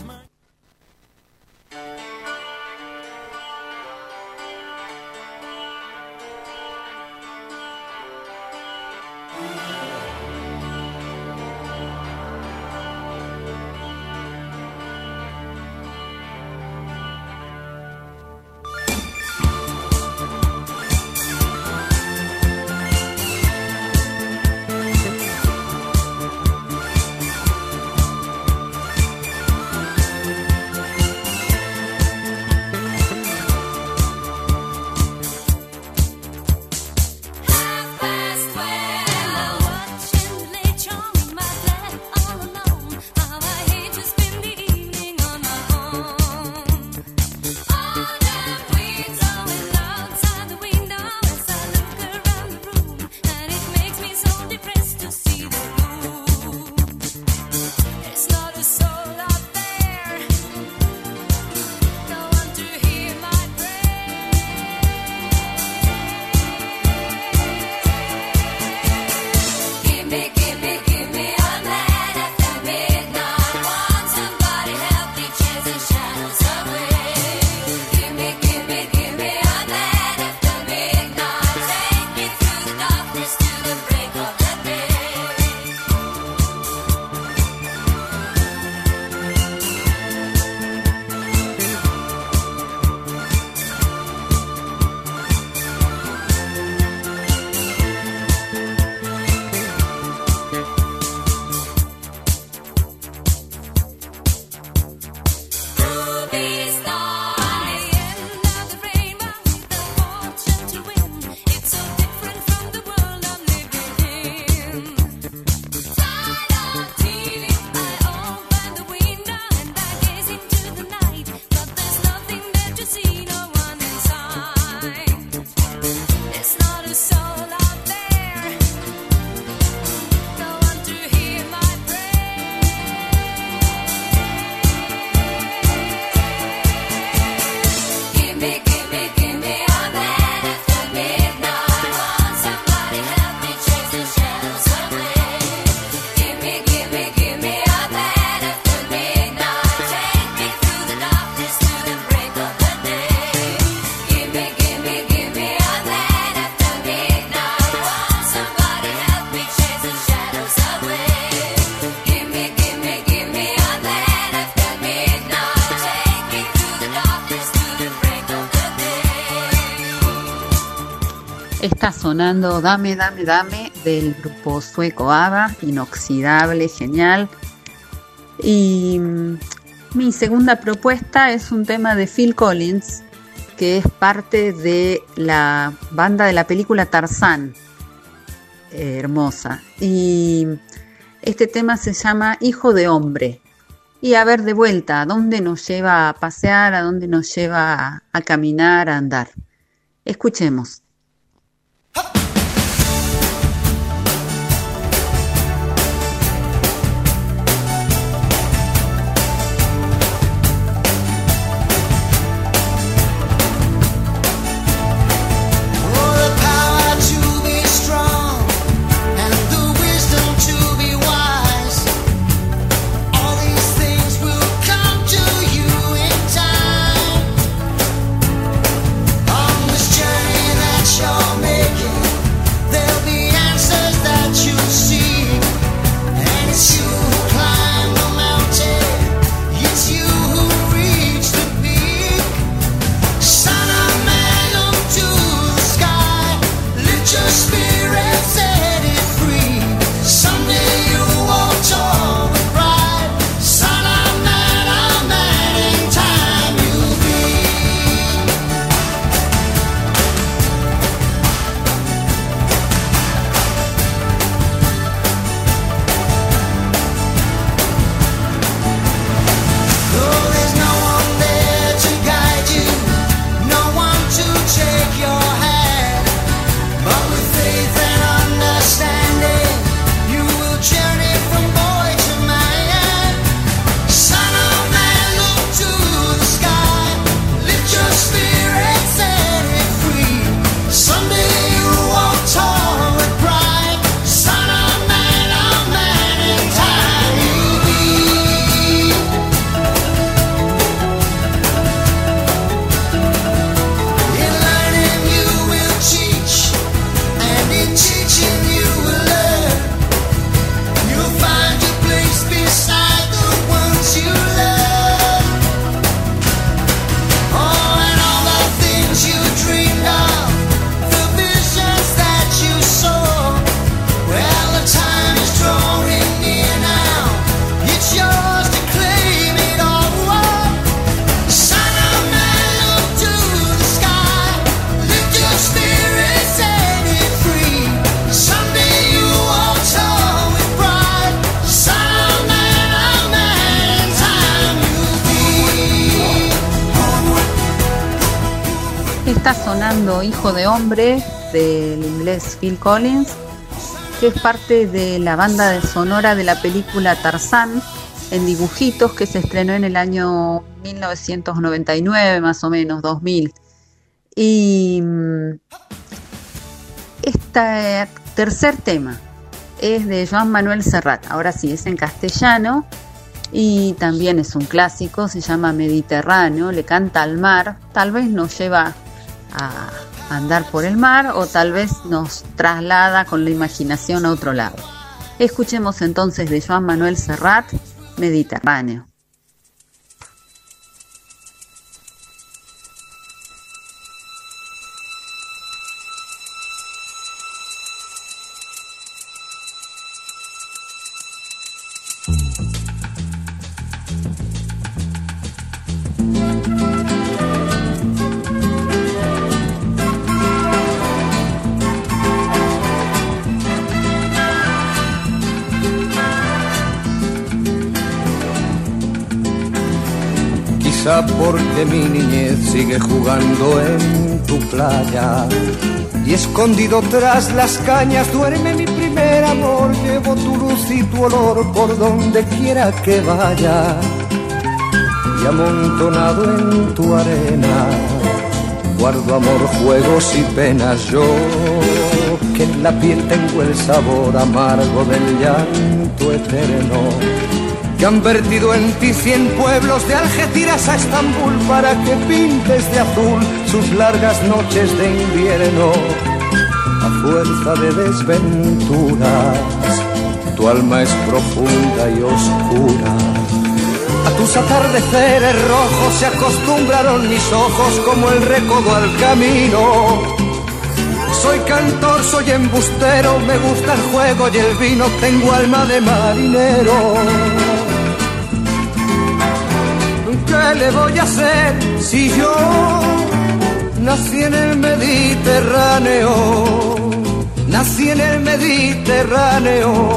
Está sonando Dame, Dame, Dame del grupo sueco ABBA, inoxidable, genial. Y mi segunda propuesta es un tema de Phil Collins, que es parte de la banda de la película Tarzán, hermosa. Y este tema se llama Hijo de Hombre. Y a ver de vuelta, ¿a dónde nos lleva a pasear? ¿A dónde nos lleva a caminar, a andar? Escuchemos. That está sonando Hijo de Hombre del inglés Phil Collins, que es parte de la banda sonora de la película Tarzán en dibujitos, que se estrenó en el año 1999, más o menos, 2000. Y este tercer tema es de Joan Manuel Serrat, ahora sí, es en castellano y también es un clásico, se llama Mediterráneo, le canta al mar, tal vez nos lleva a andar por el mar o tal vez nos traslada con la imaginación a otro lado. Escuchemos entonces de Joan Manuel Serrat, Mediterráneo. Quizá porque mi niñez sigue jugando en tu playa y escondido tras las cañas duerme mi primer amor. Llevo tu luz y tu olor por donde quiera que vaya y amontonado en tu arena guardo amor, juegos y penas. Yo que en la piel tengo el sabor amargo del llanto eterno, que han vertido en ti 100 pueblos de Algeciras a Estambul para que pintes de azul sus largas noches de invierno. A fuerza de desventuras, tu alma es profunda y oscura. A tus atardeceres rojos se acostumbraron mis ojos como el recodo al camino. Soy cantor, soy embustero, me gusta el juego y el vino, tengo alma de marinero. ¿Qué le voy a hacer si yo nací en el Mediterráneo? Nací en el Mediterráneo.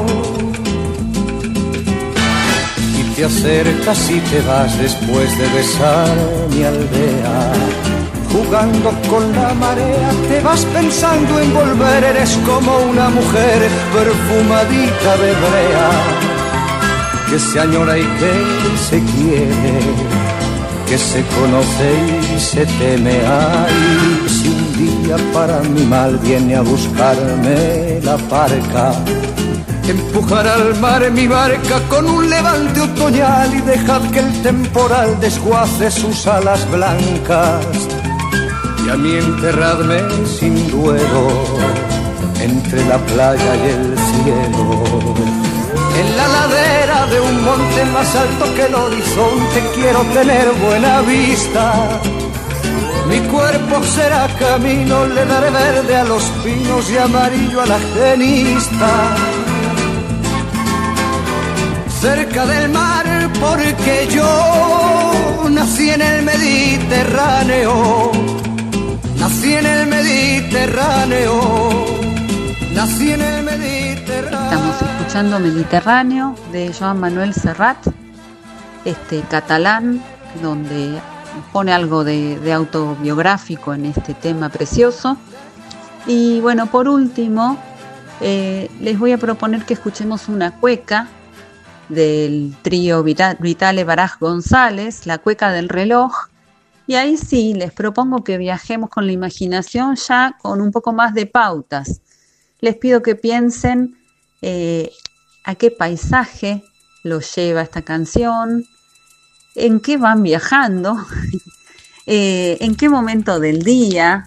Y te acercas y te vas después de besar mi aldea. Jugando con la marea te vas pensando en volver. Eres como una mujer perfumadita de brea, que se añora y que se quiere, que se conoce y se teme. Ay, si un día para mi mal viene a buscarme la parca, empujar al mar mi barca con un levante otoñal y dejad que el temporal desguace sus alas blancas. Y a mí enterradme sin duelo entre la playa y el cielo. En la ladera de un monte más alto que el horizonte quiero tener buena vista. Mi cuerpo será camino, le daré verde a los pinos y amarillo a la genista. Cerca del mar porque yo nací en el Mediterráneo. Nací en el Mediterráneo. Nací en el Mediterráneo. Estamos escuchando Mediterráneo de Joan Manuel Serrat, catalán, donde pone algo de autobiográfico en este tema precioso. Y bueno, por último, les voy a proponer que escuchemos una cueca del trío Vitale Baraj González, la cueca del reloj. Y ahí sí, les propongo que viajemos con la imaginación ya con un poco más de pautas. Les pido que piensen a qué paisaje los lleva esta canción, en qué van viajando, en qué momento del día,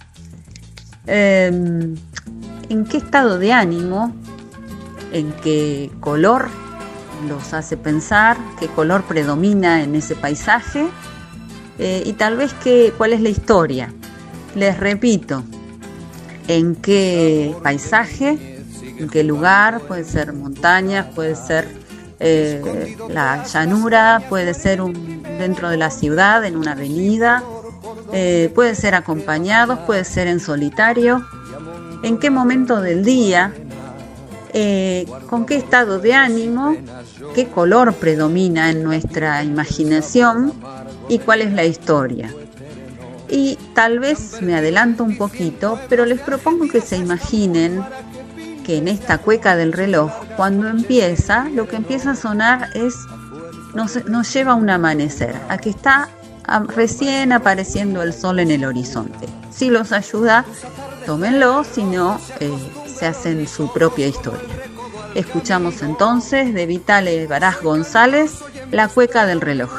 en qué estado de ánimo, en qué color los hace pensar, qué color predomina en ese paisaje y tal vez cuál es la historia. Les repito, en qué paisaje, en qué lugar, puede ser montañas, puede ser la llanura, puede ser dentro de la ciudad, en una avenida, puede ser acompañados, puede ser en solitario, en qué momento del día, con qué estado de ánimo, qué color predomina en nuestra imaginación y cuál es la historia. Y tal vez me adelanto un poquito, pero les propongo que se imaginen que en esta cueca del reloj, cuando empieza, lo que empieza a sonar es, nos lleva a un amanecer, a que está recién apareciendo el sol en el horizonte. Si los ayuda, tómenlo, si no, se hacen su propia historia. Escuchamos entonces de Vitale Baraj González, La cueca del reloj.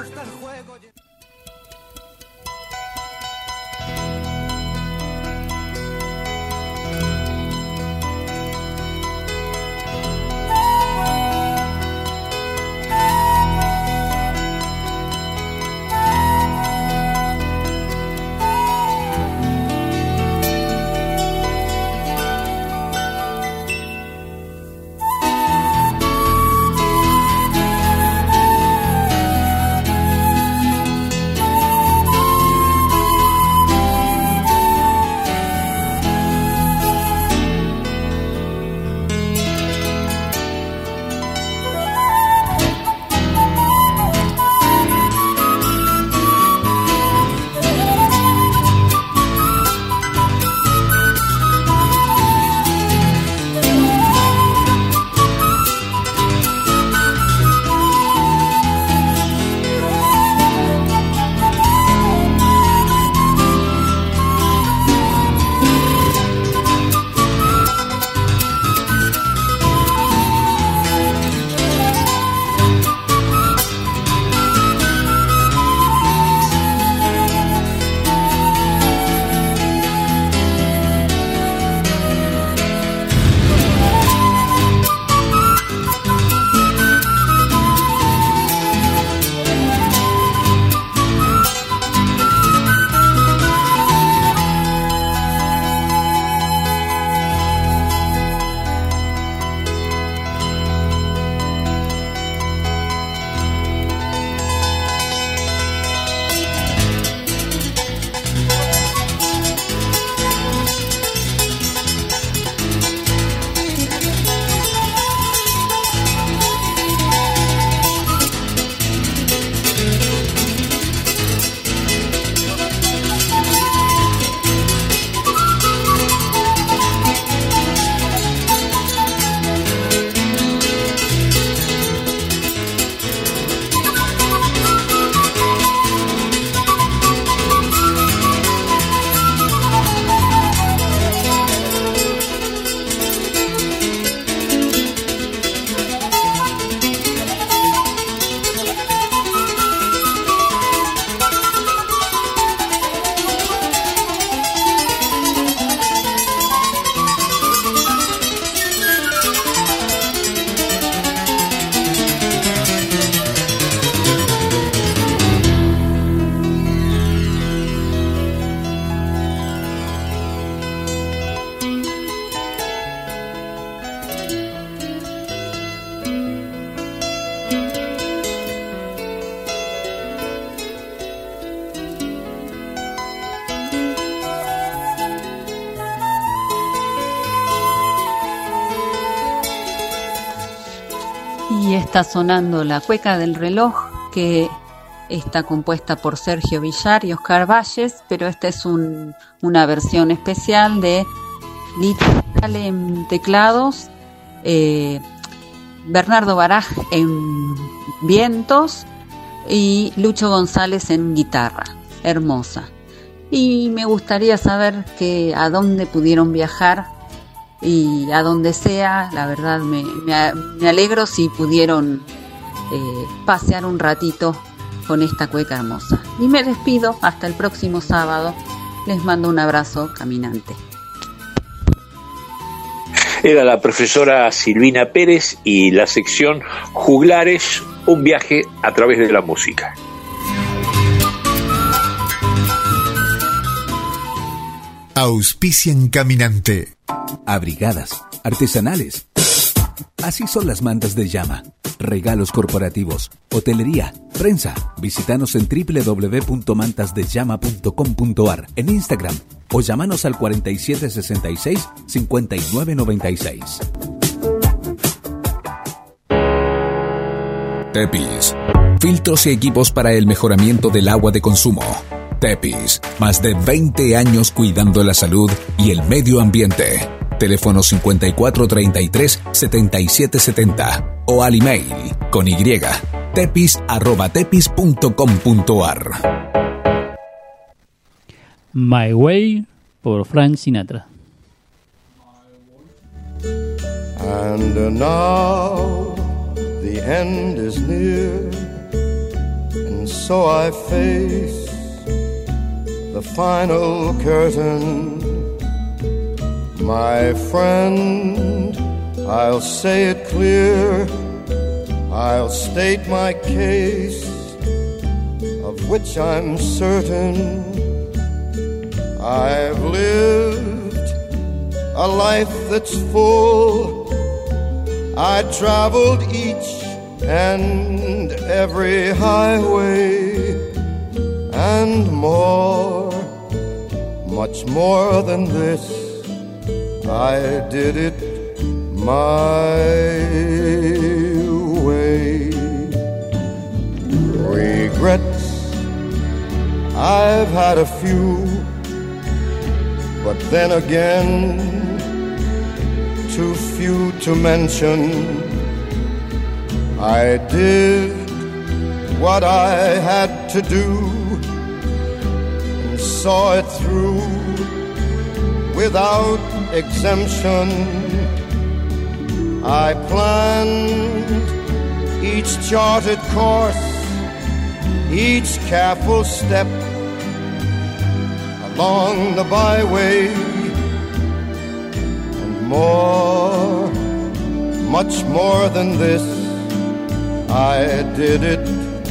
Y está sonando La cueca del reloj, que está compuesta por Sergio Villar y Oscar Valles, pero esta es una versión especial de Vitale en teclados, Bernardo Baraj en vientos y Lucho González en guitarra. Hermosa. Y me gustaría saber a dónde pudieron viajar, y a donde sea, la verdad me alegro si pudieron pasear un ratito con esta cueca hermosa. Y me despido hasta el próximo sábado. Les mando un abrazo caminante. Era la profesora Silvina Pérez y la sección Juglares, un viaje a través de la música. Auspician Caminante. Abrigadas, artesanales. Así son las mantas de llama. Regalos corporativos, hotelería, prensa. Visítanos en www.mantasdellama.com.ar, en Instagram, o llámanos al 4766-5996. Tepis. Filtros y equipos para el mejoramiento del agua de consumo. Tepis, más de 20 años cuidando la salud y el medio ambiente. Teléfono 5433-7770 o al email con y tepis@tepis.com.ar. My Way por Frank Sinatra. And now the end is near, and so I face the final curtain. My friend, I'll say it clear, I'll state my case, of which I'm certain. I've lived a life that's full. I traveled each and every highway and more, much more than this. I did it my way. Regrets, I've had a few, but then again, too few to mention. I did what I had to do and saw it through without exemption. I planned each charted course, each careful step along the byway, and more, much more than this, I did it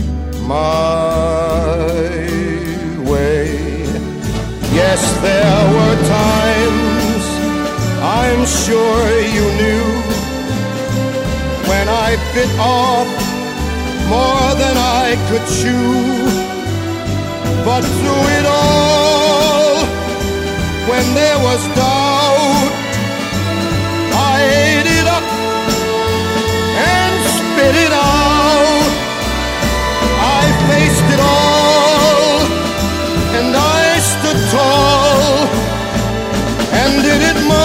my way. Yes, there were times, I'm sure you knew, when I bit off more than I could chew. But through it all, when there was doubt, I ate it up and spit it out. I faced it all, and I stood tall, and did it my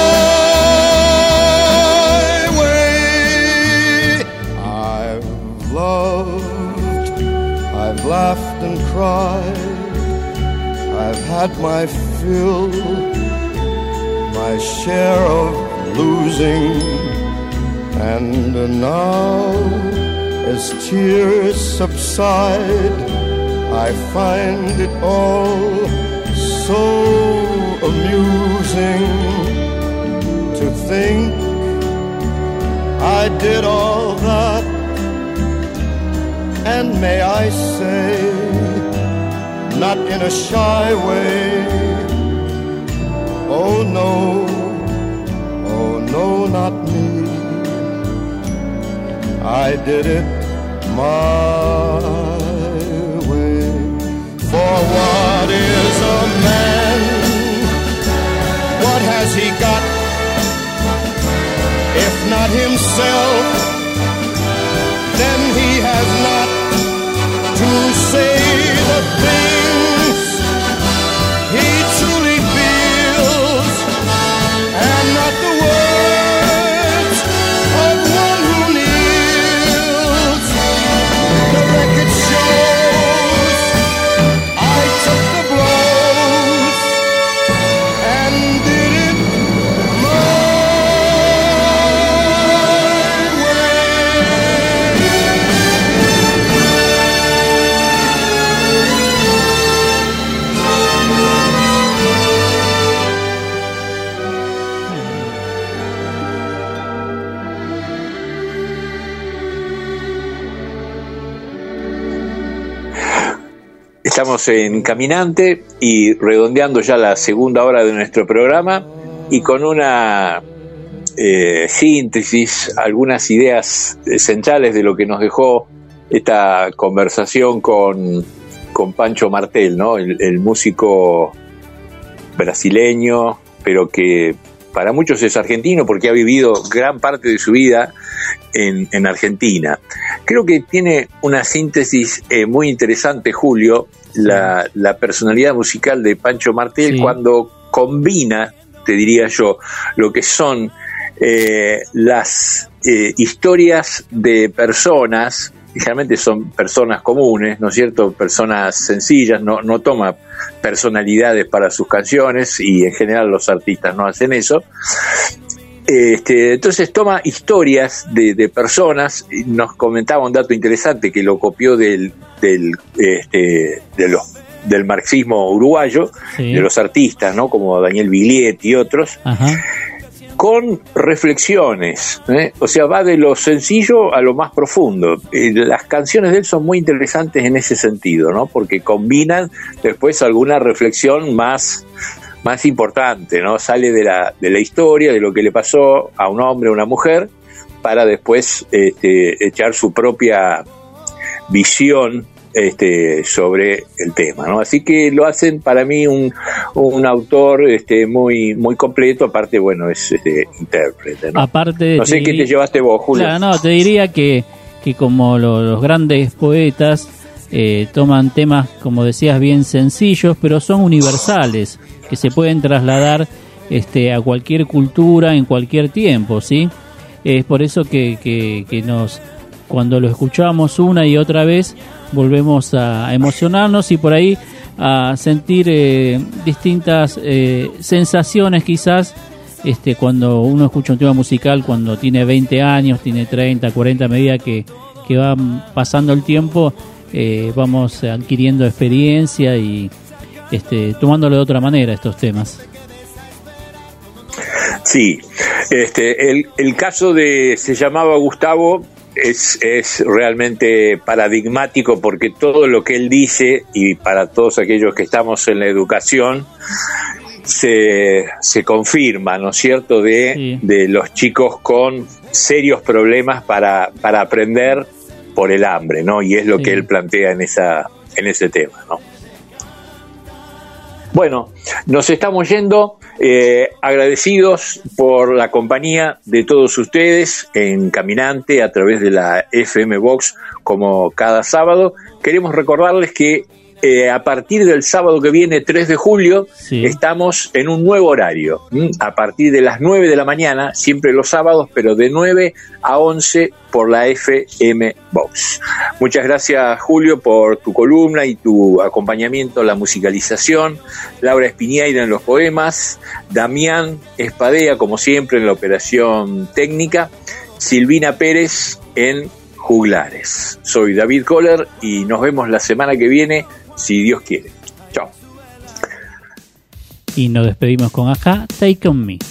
way. I've loved, I've laughed and cried, I've had my fill, my share of losing, and now as tears subside, I find it all so amusing to think I did all that, and may I say, not in a shy way, oh no, not me, I did it my way. For what is a man? What has he got? If not himself, then he has not to say the things he truly feels, and not the words of one who kneels. The record shows I took the blows and did it my Estamos en Caminante y redondeando ya la segunda hora de nuestro programa, y con una síntesis, algunas ideas esenciales de lo que nos dejó esta conversación con Pancho Martel, ¿no? El músico brasileño, pero que para muchos es argentino porque ha vivido gran parte de su vida en Argentina. Creo que tiene una síntesis muy interesante, Julio, la personalidad musical de Pancho Martel cuando combina, te diría yo, lo que son las historias de personas, generalmente son personas comunes, ¿no es cierto?, personas sencillas, no toma personalidades para sus canciones, y en general los artistas no hacen eso. Entonces toma historias de personas. Nos comentaba un dato interesante que lo copió del marxismo uruguayo, de los artistas, ¿no?, como Daniel Biglietti y otros. Con reflexiones, o sea, va de lo sencillo a lo más profundo. Las canciones de él son muy interesantes en ese sentido, ¿no?, porque combinan después alguna reflexión más importante, ¿no? Sale de la historia, de lo que le pasó a un hombre, a una mujer, para después echar su propia visión sobre el tema, ¿no? Así que lo hacen para mí un autor muy muy completo. Aparte, bueno, es intérprete, ¿no? Aparte, no sé qué te llevaste vos, Julio. Claro, no, te diría que como los grandes poetas toman temas, como decías, bien sencillos, pero son universales, que se pueden trasladar a cualquier cultura en cualquier tiempo, ¿sí? Es por eso que cuando lo escuchamos una y otra vez, volvemos a emocionarnos y por ahí a sentir distintas sensaciones, quizás cuando uno escucha un tema musical cuando tiene 20 años, tiene 30, 40, a medida que va pasando el tiempo, vamos adquiriendo experiencia y tomándolo de otra manera estos temas. Sí, el caso se llamaba Gustavo, es realmente paradigmático, porque todo lo que él dice, y para todos aquellos que estamos en la educación, se confirma, ¿no es cierto?, de los chicos con serios problemas para aprender por el hambre, ¿no? Y es lo que él plantea en ese tema, ¿no? Bueno, nos estamos yendo, agradecidos por la compañía de todos ustedes en Caminante a través de la FM Box, como cada sábado. Queremos recordarles que a partir del sábado que viene, 3 de julio, estamos en un nuevo horario, a partir de las 9 de la mañana, siempre los sábados, pero de 9 a 11 por la FM Box. Muchas gracias, Julio, por tu columna y tu acompañamiento a la musicalización. Laura Espiniaira en los poemas, Damián Espadea, como siempre, en la operación técnica, Silvina Pérez en juglares. Soy David Kohler y nos vemos la semana que viene, si Dios quiere. Chao. Y nos despedimos con Ajá, Take On Me.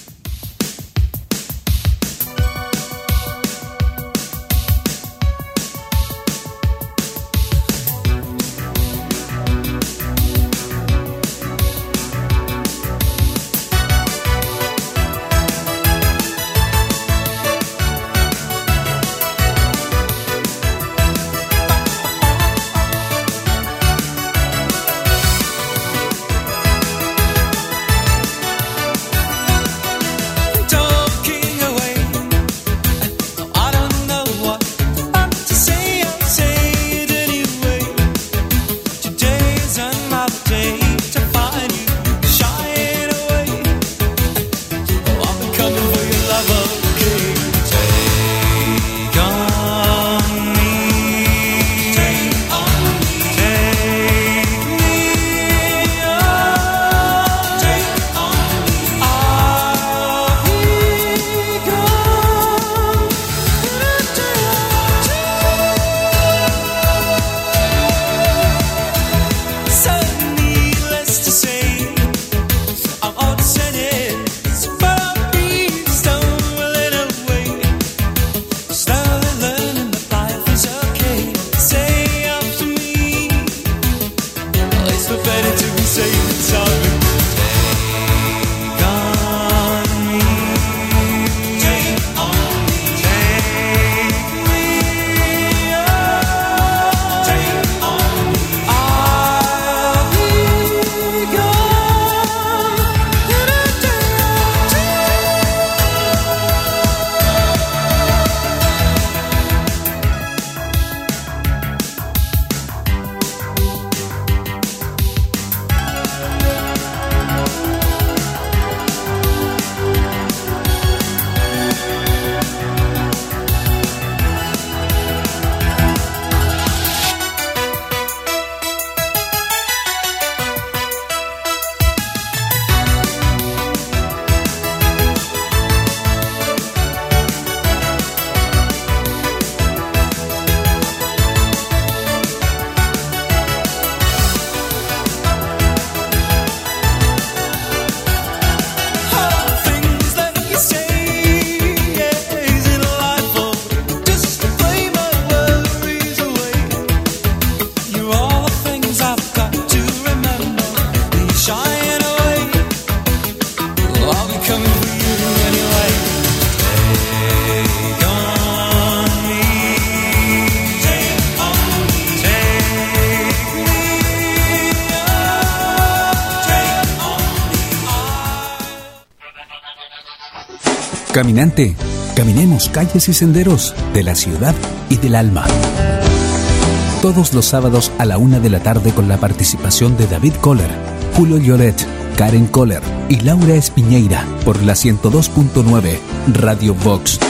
Caminante, caminemos calles y senderos de la ciudad y del alma. Todos los sábados a la 1 de la tarde con la participación de David Kohler, Julio Lloret, Karen Kohler y Laura Espiñeira por la 102.9 Radio Vox.